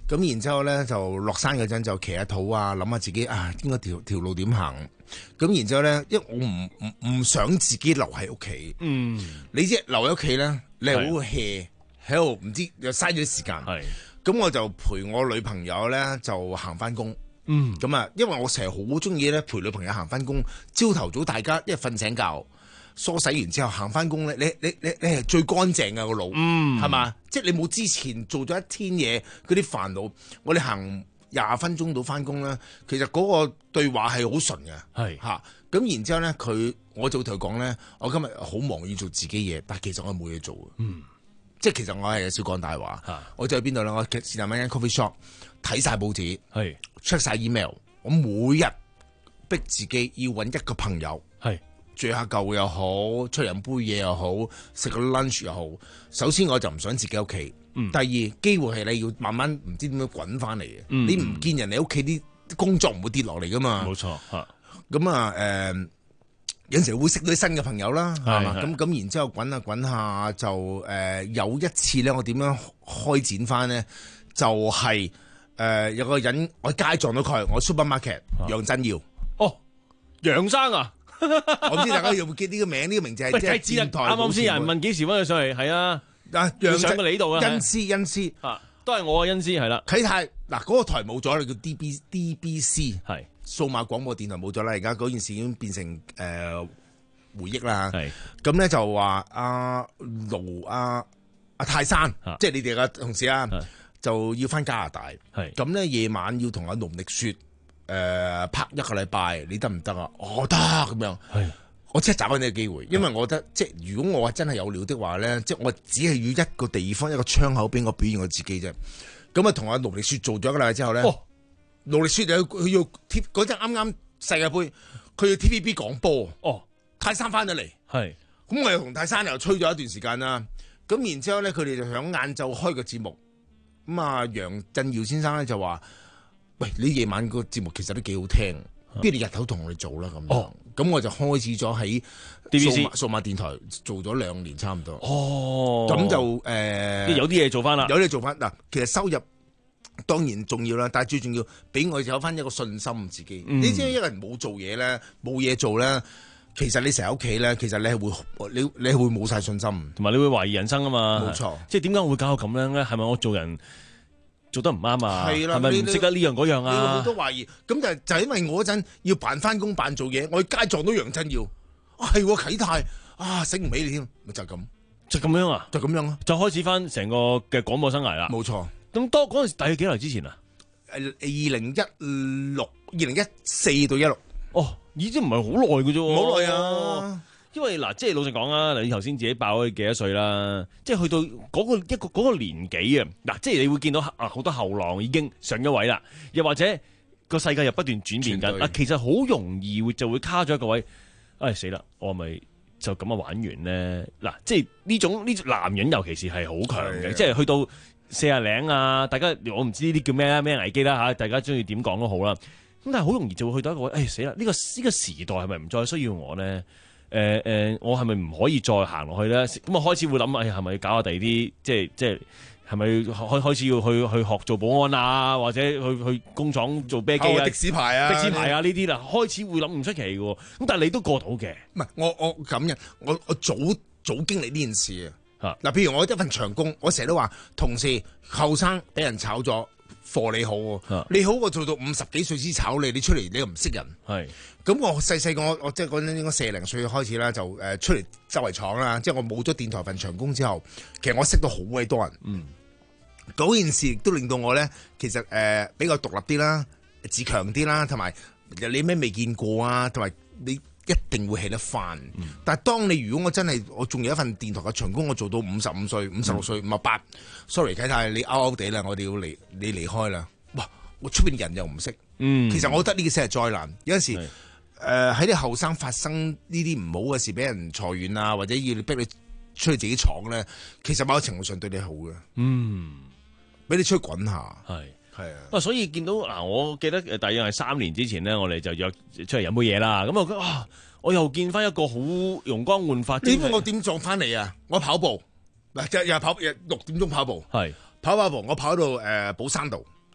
咁然之後咧就落山嗰陣就騎下肚啊，諗下自己啊應該條條路點行。咁然之後咧，因為我唔唔唔想自己留喺屋企。嗯，你知留喺屋企咧，你係好 hea 喺度，唔知又嘥咗時間。係，咁我就陪我女朋友咧就行翻工。嗯，咁啊，因為我成日好中意咧陪女朋友行翻工。朝頭早大家一瞓醒覺，梳洗完之後行翻工咧，你你你你係最乾淨嘅個腦，嗯，係嘛？即係你冇之前做咗一天嘢嗰啲煩惱，我哋行廿分鐘到翻工咧，其實嗰個對話係好純嘅，係嚇。咁然之後咧，佢我就同佢講咧，我今日好忙要做自己嘢，但係其實我冇嘢做，嗯，即係其實我係少講大話，我就去邊度咧？我是但揾間 coffee shop 睇晒報紙，係 check 晒 email，我每日逼自己要揾一個朋友，係聚下舊又好，出嚟飲杯嘢又好，食個 lunch 又好。首先我就唔想自己屋企。嗯、第二機會係你要慢慢唔知點樣滾翻嚟嘅，嗯、你唔見人哋屋企啲工作唔會跌落嚟噶嘛？冇錯嚇。咁啊誒，有陣時會識到啲新嘅朋友啦，係嘛？咁咁然之後滾下滾下就誒、呃、有一次咧，我點樣開展翻咧？就係、是、誒、呃、有個人我喺街撞到佢，我 supermarket 楊振耀。哦，楊生啊！我唔知大家有冇記呢個名？呢、這個名字係即係電台。啱啱先有人問幾時翻去上嚟？係啊。啊！上過你度啊，恩師恩師啊，都係我嘅恩師係啦。啟泰嗱嗰個台冇咗，你叫 D B D B C 係數碼廣播電台冇咗啦。而家嗰件事已經變成誒、呃、回憶啦。係咁咧就話阿盧阿阿泰山，即係你哋嘅同事啊，就要翻加拿大。係咁咧夜晚要同阿農曆雪誒、呃、拍一個禮拜，你得唔得啊？我得咁樣。係。我即係找緊呢個機會，因為我覺得即係如果我真係有料的話咧，即係我只係要一個地方一個窗口俾我表現我自己啫。咁啊，同阿盧力雪做咗一個禮拜之後咧，盧力雪就佢要貼嗰陣啱啱世界盃，佢要 T V B 講波。哦，泰山翻咗嚟，係咁我又同泰山又吹咗一段時間啦。咁然之後咧，佢哋就響晏晝開個節目。咁啊，楊振耀先生咧就話：喂，你夜晚個節目其實都幾好聽。不如你日頭同我哋做啦咁樣，咁、哦、我就開始咗喺 D B C 數碼電台做咗兩年差唔多。哦，咁就誒、呃、有啲嘢做翻啦，有啲嘢做翻嗱。其實收入當然重要啦，但係最重要俾我有翻一個信心自己。嗯、你知一個人冇做嘢咧，冇嘢做咧，其實你成日喺屋企咧，其實你係會你你係會冇晒信心，同埋你會懷疑人生啊嘛。冇錯，即係點解我會搞到咁樣咧？係咪我做人做得唔啱啊？係啦，係咪唔識得呢樣嗰樣啊？你好多懷疑，咁就就係因為我嗰陣要扮翻工扮做嘢，我喺街撞到楊振耀，係啟泰啊，醒唔起你添，咪就係咁，就咁樣啊，就咁樣咯，就開始翻成個嘅廣播生涯啦。冇錯。咁多嗰陣時大約幾耐之前啊？誒，二零一六、二零一四到一六。哦，已經唔係好耐嘅啫。好耐啊！因為嗱，即係老實講啦，你頭先自己爆咗幾多歲啦，即係去到嗰個一個嗰個年紀啊，嗱，即係你會見到啊好多後浪已經上咗位啦，又或者個世界又不斷轉變緊啊，其實好容易會就會卡咗一個位，唉死啦，我係咪就咁啊玩完咧？嗱，即係呢種呢男人尤其是係好強嘅，即係去到四廿零啊，大家我唔知呢啲叫咩咩危機啦嚇，大家中意點講都好啦，咁但係好容易就會去到一個位，唉死啦，呢個呢個時代係咪唔再需要我咧？誒、呃、誒、呃，我係咪唔可以再行落去咧？咁啊開始會諗，哎，係咪要搞下第二啲？即係即係係咪開開始要去去學做保安啊，或者去去工廠做啤機啊、的士牌啊、的士牌啊呢啲啦，開始會諗唔出奇嘅。咁但係你都過到嘅。唔係我我咁樣，我我早早經歷呢件事啊。嗱，譬如我一份長工，我成日都話同事後生俾人炒咗。貨你好，你好我做到五十幾歲先炒你，你出嚟你又唔識人。係咁我細細個我我即係嗰陣應該四零歲開始啦，就誒出嚟周圍闖啦。即係我冇咗電台份長工之後，其實我識到好鬼多人。嗯，嗰件事亦都令到我咧，其實誒、呃、比較獨立啲啦，自強啲啦，同埋你咩未見過啊，同埋你一定會起得翻。嗯、但係當你如果我真係我仲有一份電台嘅長工，我做到五十五歲、五十六歲、五十八，sorry 啟泰你拗拗地啦，我哋要離你離開啦。哇！我出邊人又唔識，嗯，其實我覺得呢個先係災難。有陣時誒喺啲後生發生呢啲唔好嘅事，俾人裁員啊，或者要你逼你出去自己闖咧，其實某個程度上對你好嘅，嗯，俾你出去滾下，係。係啊，所以見到嗱，我記得誒，大約係三年之前咧，我哋就約出嚟飲杯嘢啦。咁我覺得啊，我又見翻一個好容光煥發。點解我點撞翻嚟啊？我跑步嗱，又又跑，又六點鐘跑步，係跑跑步，我跑到誒寶山道，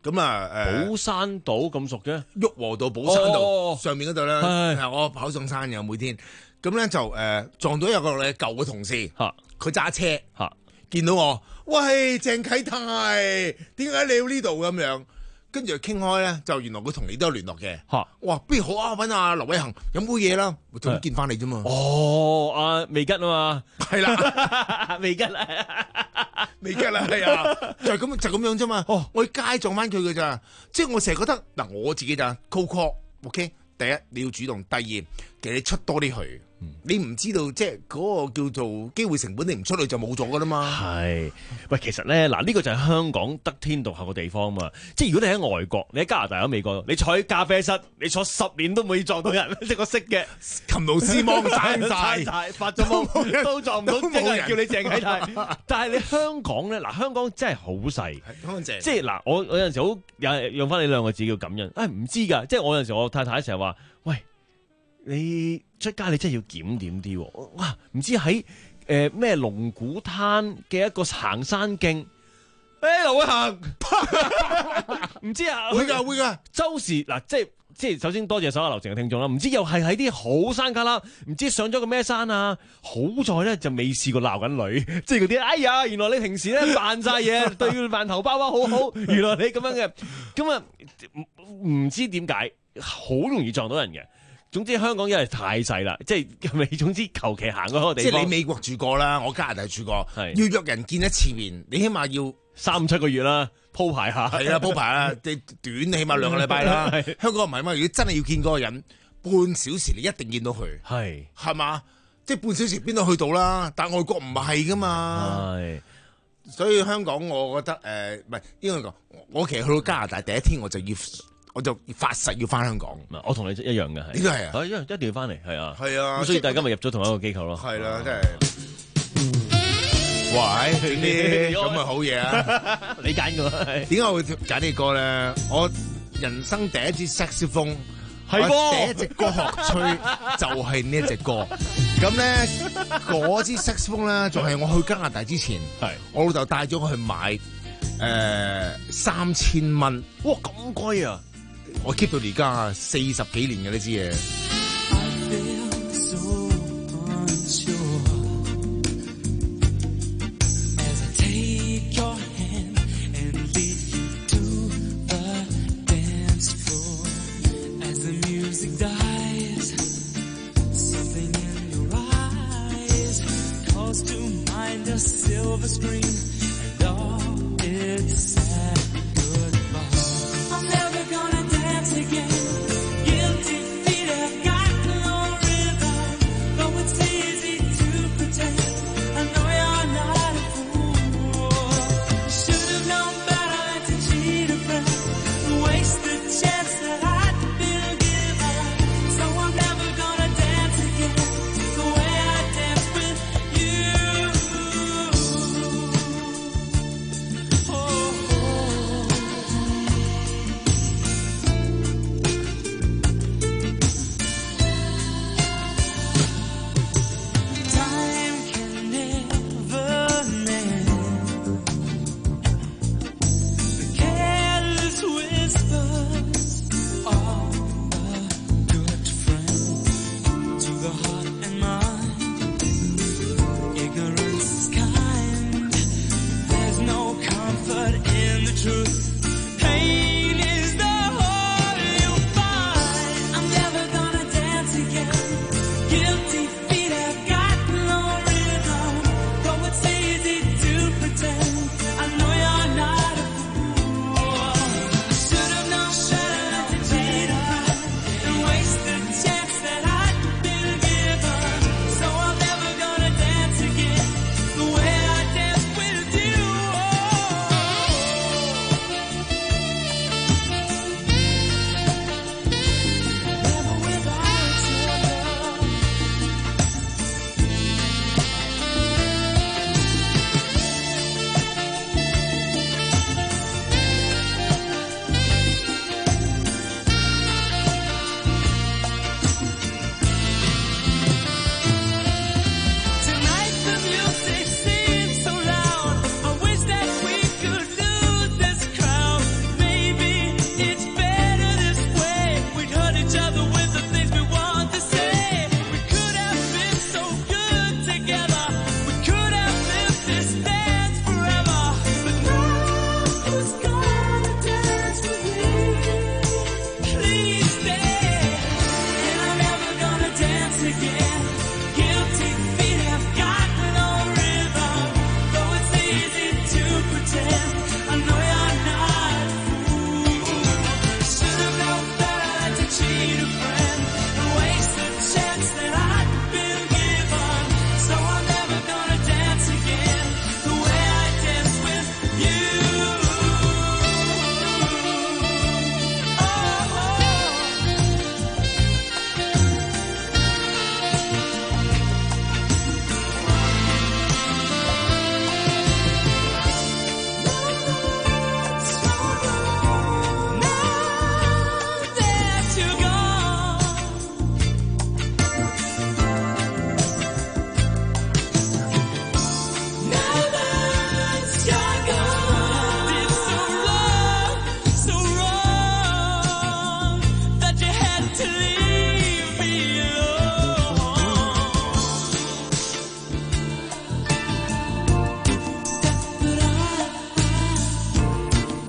咁啊誒， 寶山島咁熟嘅， 旭龢道寶山道、 哦、 上面嗰度咧，係我跑上山嘅每天。咁咧就誒、呃、撞到有個你舊嘅同事，佢揸車，見到我，喂，鄭啟泰，點解你要呢度咁樣？跟住傾開咧，就原來佢同你都有聯絡嘅。哇，不如好啊，揾阿劉偉恒飲杯嘢啦，我仲見翻你啫嘛。 哦，阿未吉啊嘛， 係啦， 未吉啊， 未吉啦，係啊，就係咁就咁樣啫嘛。哦，我喺街撞翻佢嘅咋，即係我成日覺得嗱，我自己就 cold call，OK， 第一你要主動，第二其實你出多啲去。你唔知道即係嗰個叫做機會成本，你唔出去就冇咗噶啦嘛。 係，喂，其實咧嗱，呢、這個就係香港得天獨厚嘅地方嘛。即係如果你喺外國，你喺加拿大、喺美國，你坐喺咖啡室，你坐十年都唔會撞到人，即係個識嘅琴勞斯芒生晒， 發咗夢都撞唔到，即係叫你鄭啟泰。但係你香港咧，嗱，香港真係好細，即係嗱，我我有陣時好有用翻你兩個字叫感恩。誒，唔知㗎，即係我有陣時我太太成日話，喂。你出街你真係要檢點啲喎，哇！唔知喺誒咩龍鼓灘嘅一個行山徑，誒劉偉恒，唔知啊， 會㗎會㗎， 周時嗱，即係即係首先多謝所有樓城嘅聽眾啦，唔知又係喺啲好山旮旯，唔知上咗個咩山啊，好在咧就未試過鬧緊女，即係嗰啲，哎呀，原來你平時咧扮晒嘢，對佢扮頭包包好好，原來你咁樣嘅，咁啊唔知點解好容易撞到人嘅。總之香港因為太細啦，即係咪？總之求其行嗰個地方。 即係你美國住過啦，我加拿大住過，要約人見一次面，你起碼要三五七個月啦，鋪排下。 係啊，鋪排啦，你短起碼兩個禮拜啦。香港唔係嘛？如果真係要見嗰個人，半小時你一定見到佢。係係嘛？即係半小時邊度去到啦？但係外國唔係噶嘛。係。所以香港我覺得誒，唔係應該講，我其實去到加拿大第一天我就要。我就發誓要翻香港， 我同你一樣嘅， 呢個係啊， 一一定要翻嚟，係啊， 係啊， 所以大家咪入咗同一個機構咯， 係啦，真係，哇，整啲咁嘅好嘢啊！ 你揀嘅， 點解我會揀呢個咧？我人生第一支 saxophone， 係噃， 第一隻歌學吹就係呢一隻歌。咁咧，嗰支 saxophone 咧，仲係我去加拿大之前，係我老豆帶咗我去買，誒三千蚊， 哇，咁貴啊！ 我 keep 到而家四十幾年嘅呢支嘢。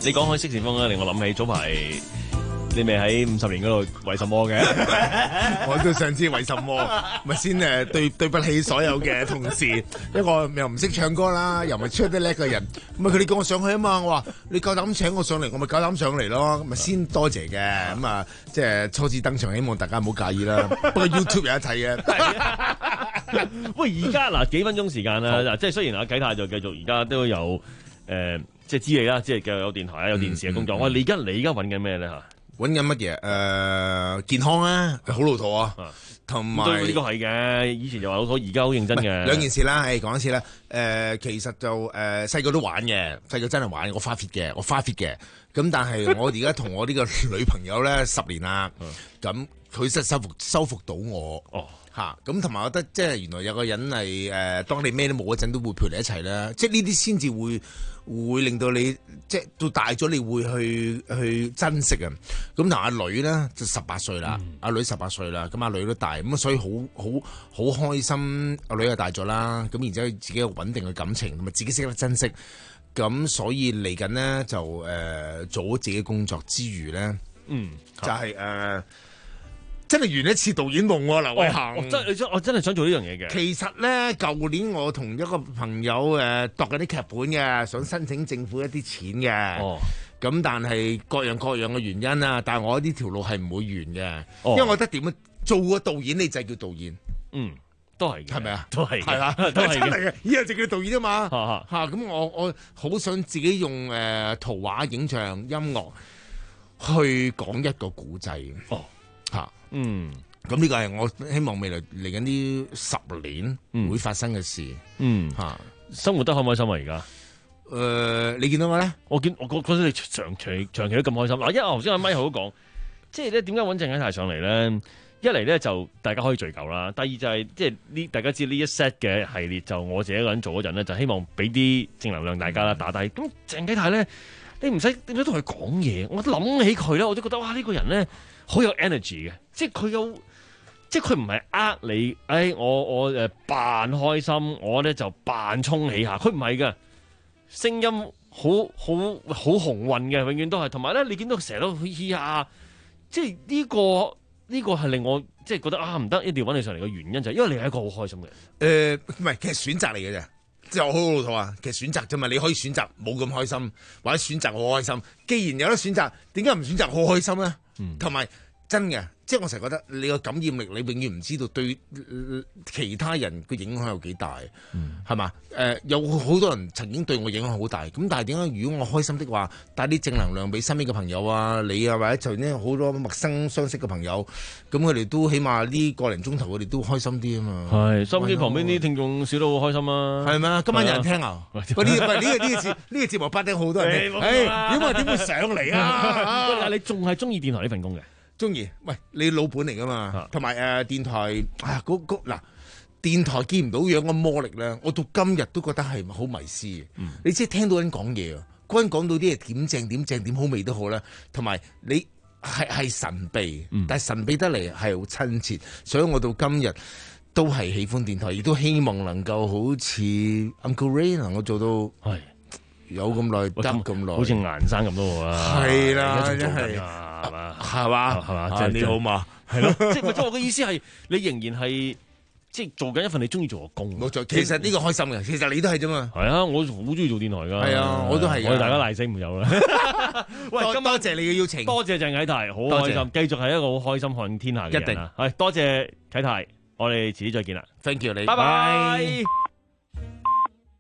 你講開色士風咧，令我諗起早排你咪喺五十年嗰度為什麼嘅？ 我都想知為什麼，咪先誒對對不起所有嘅同事，一個又唔識唱歌啦，又唔係出得叻嘅人，咁啊佢哋叫我上去啊嘛，我話你夠膽請我上嚟，我咪夠膽上嚟咯，咁咪先多謝嘅，咁啊即係初次登場，希望大家唔好介意啦。不過 YouTube 有得睇嘅。 喂，而家嗱幾分鐘時間啦，嗱即係雖然阿啟泰就繼續而家都有誒、呃，即係知你啦，即係嘅有電台啊，有電視嘅工作。我、嗯嗯、你而家你而家揾緊咩咧嚇？ 揾緊乜嘢？誒、呃、健康啊，好老土啊，同埋呢個係嘅。以前就話老土，而家好認真嘅。 兩件事啦，誒講一次啦。誒、呃、其實就誒細個都玩嘅，細個真係玩，我花 fit 嘅，我花 fit 嘅。咁但係我而家同我呢個女朋友咧十年啦，咁佢真係收復收復到我。哦。嚇咁同埋，我覺得即係原來有個人係誒、呃，當你咩都冇嗰陣，都會陪你一齊啦。即係呢啲先至會會令到你即係到大咗，你會去去珍惜啊。咁同阿女咧就十八歲啦，阿、嗯、女十八歲啦，咁阿女都大，咁所以好好好開心。阿女又大咗啦，咁然之後自己有穩定嘅感情，同埋自己識得珍惜。咁所以嚟緊呢，就誒、呃、做好自己工作之餘咧，嗯，就係、是、誒。呃真係圓一次導演夢喎，劉偉恒。 我真我真係想做呢樣嘢嘅。 其實咧，舊年我同一個朋友誒度緊啲劇本嘅，想申請政府一啲錢嘅。哦。咁但係各樣各樣嘅原因啊，但係我呢條路係唔會完嘅。哦。因為我覺得點樣做個導演，你就係叫導演。 嗯，都係。係咪啊？ 都係。 係啦，都係真係嘅。以後就叫導演啊嘛。 嚇嚇咁我我好想自己用誒、呃、圖畫、影像、音樂去講一個古仔。哦。嚇。嗯，咁呢個係我希望未來嚟緊呢十年會發生嘅事。 嗯，吓、嗯、生活得開唔開心啊？而家，誒、 呃，你見到我咧？ 我見我覺得你長期長期都咁開心。嗱，因為頭先阿咪好講，即係咧點解揾鄭啟泰上嚟咧？一嚟咧就大家可以聚舊啦，第二就係、是、即係呢大家知呢一 set 嘅系列就我自己一個人做嗰陣咧，就希望俾啲正能量大家啦，打低。咁鄭啟泰咧，你唔使點解同佢講嘢？我諗起佢咧，我都覺得哇呢、這個人咧。好有 energy 嘅，即係佢有，即係佢唔係呃你，誒、哎，我我誒扮開心，我咧就扮沖起下，佢唔係嘅，聲音好好好雄渾嘅，永遠都係，同埋咧，你見到成日都嘻嘻下，即係呢、這個呢、這個係令我即係覺得啊唔得，一定要揾你上嚟嘅原因就係因為你係一個好開心嘅人。誒、呃，唔係，其實選擇嚟嘅啫，即係我好老土啊，其實選擇啫嘛，你可以選擇冇咁開心，或者選擇好開心。既然有得選擇，點解唔選擇好開心咧？同、嗯、埋真嘅，即係我成日覺得你個感染力，你永遠唔知道對其他人嘅影響有幾大，係、嗯、嘛？誒、呃，有好多人曾經對我影響好大，咁但係點解？如果我開心的話，帶啲正能量俾身邊嘅朋友啊，你啊，或者就呢好多陌生相識嘅朋友，咁佢哋都起碼呢個零鐘頭，佢哋都開心啲啊嘛。係，收音機旁邊啲聽眾笑得好開心啊。係咪？今晚有人聽啊？喂，呢個呢個呢個節呢個節目不定好多人聽。誒，點解點會上嚟啊？但係你仲係中意電台呢份工嘅？中意，喂，你老本嚟噶嘛？同埋誒電台啊，嗰嗰嗱電台見唔到樣嘅魔力咧，我到今日都覺得係好迷思嘅、嗯。你即係聽到人講嘢啊，嗰人講到啲嘢點正點正點好味都好啦，同埋你係係神秘，嗯、但係神秘得嚟係好親切，所以我到今日都係喜歡電台，亦都希望能夠好似 Uncle Ray 能夠做到係有咁耐得咁耐，好似顏生咁都好啦。係啦，真係。係嘛？係嘛？係嘛？即係你好嘛？係咯，即係即係我嘅意思係，你仍然係即係做緊一份你中意做嘅工。冇錯，其實呢個開心嘅，其實你都係啫嘛。係啊，我好中意做電台噶。係啊，我都係。我哋大家賴聲唔有啦。喂，多多謝你嘅邀請，多謝鄭啟泰，好開心，繼續係一個好開心看天下嘅人。一定係多謝啟泰，我哋遲啲再見啦。Thank you，你。拜拜。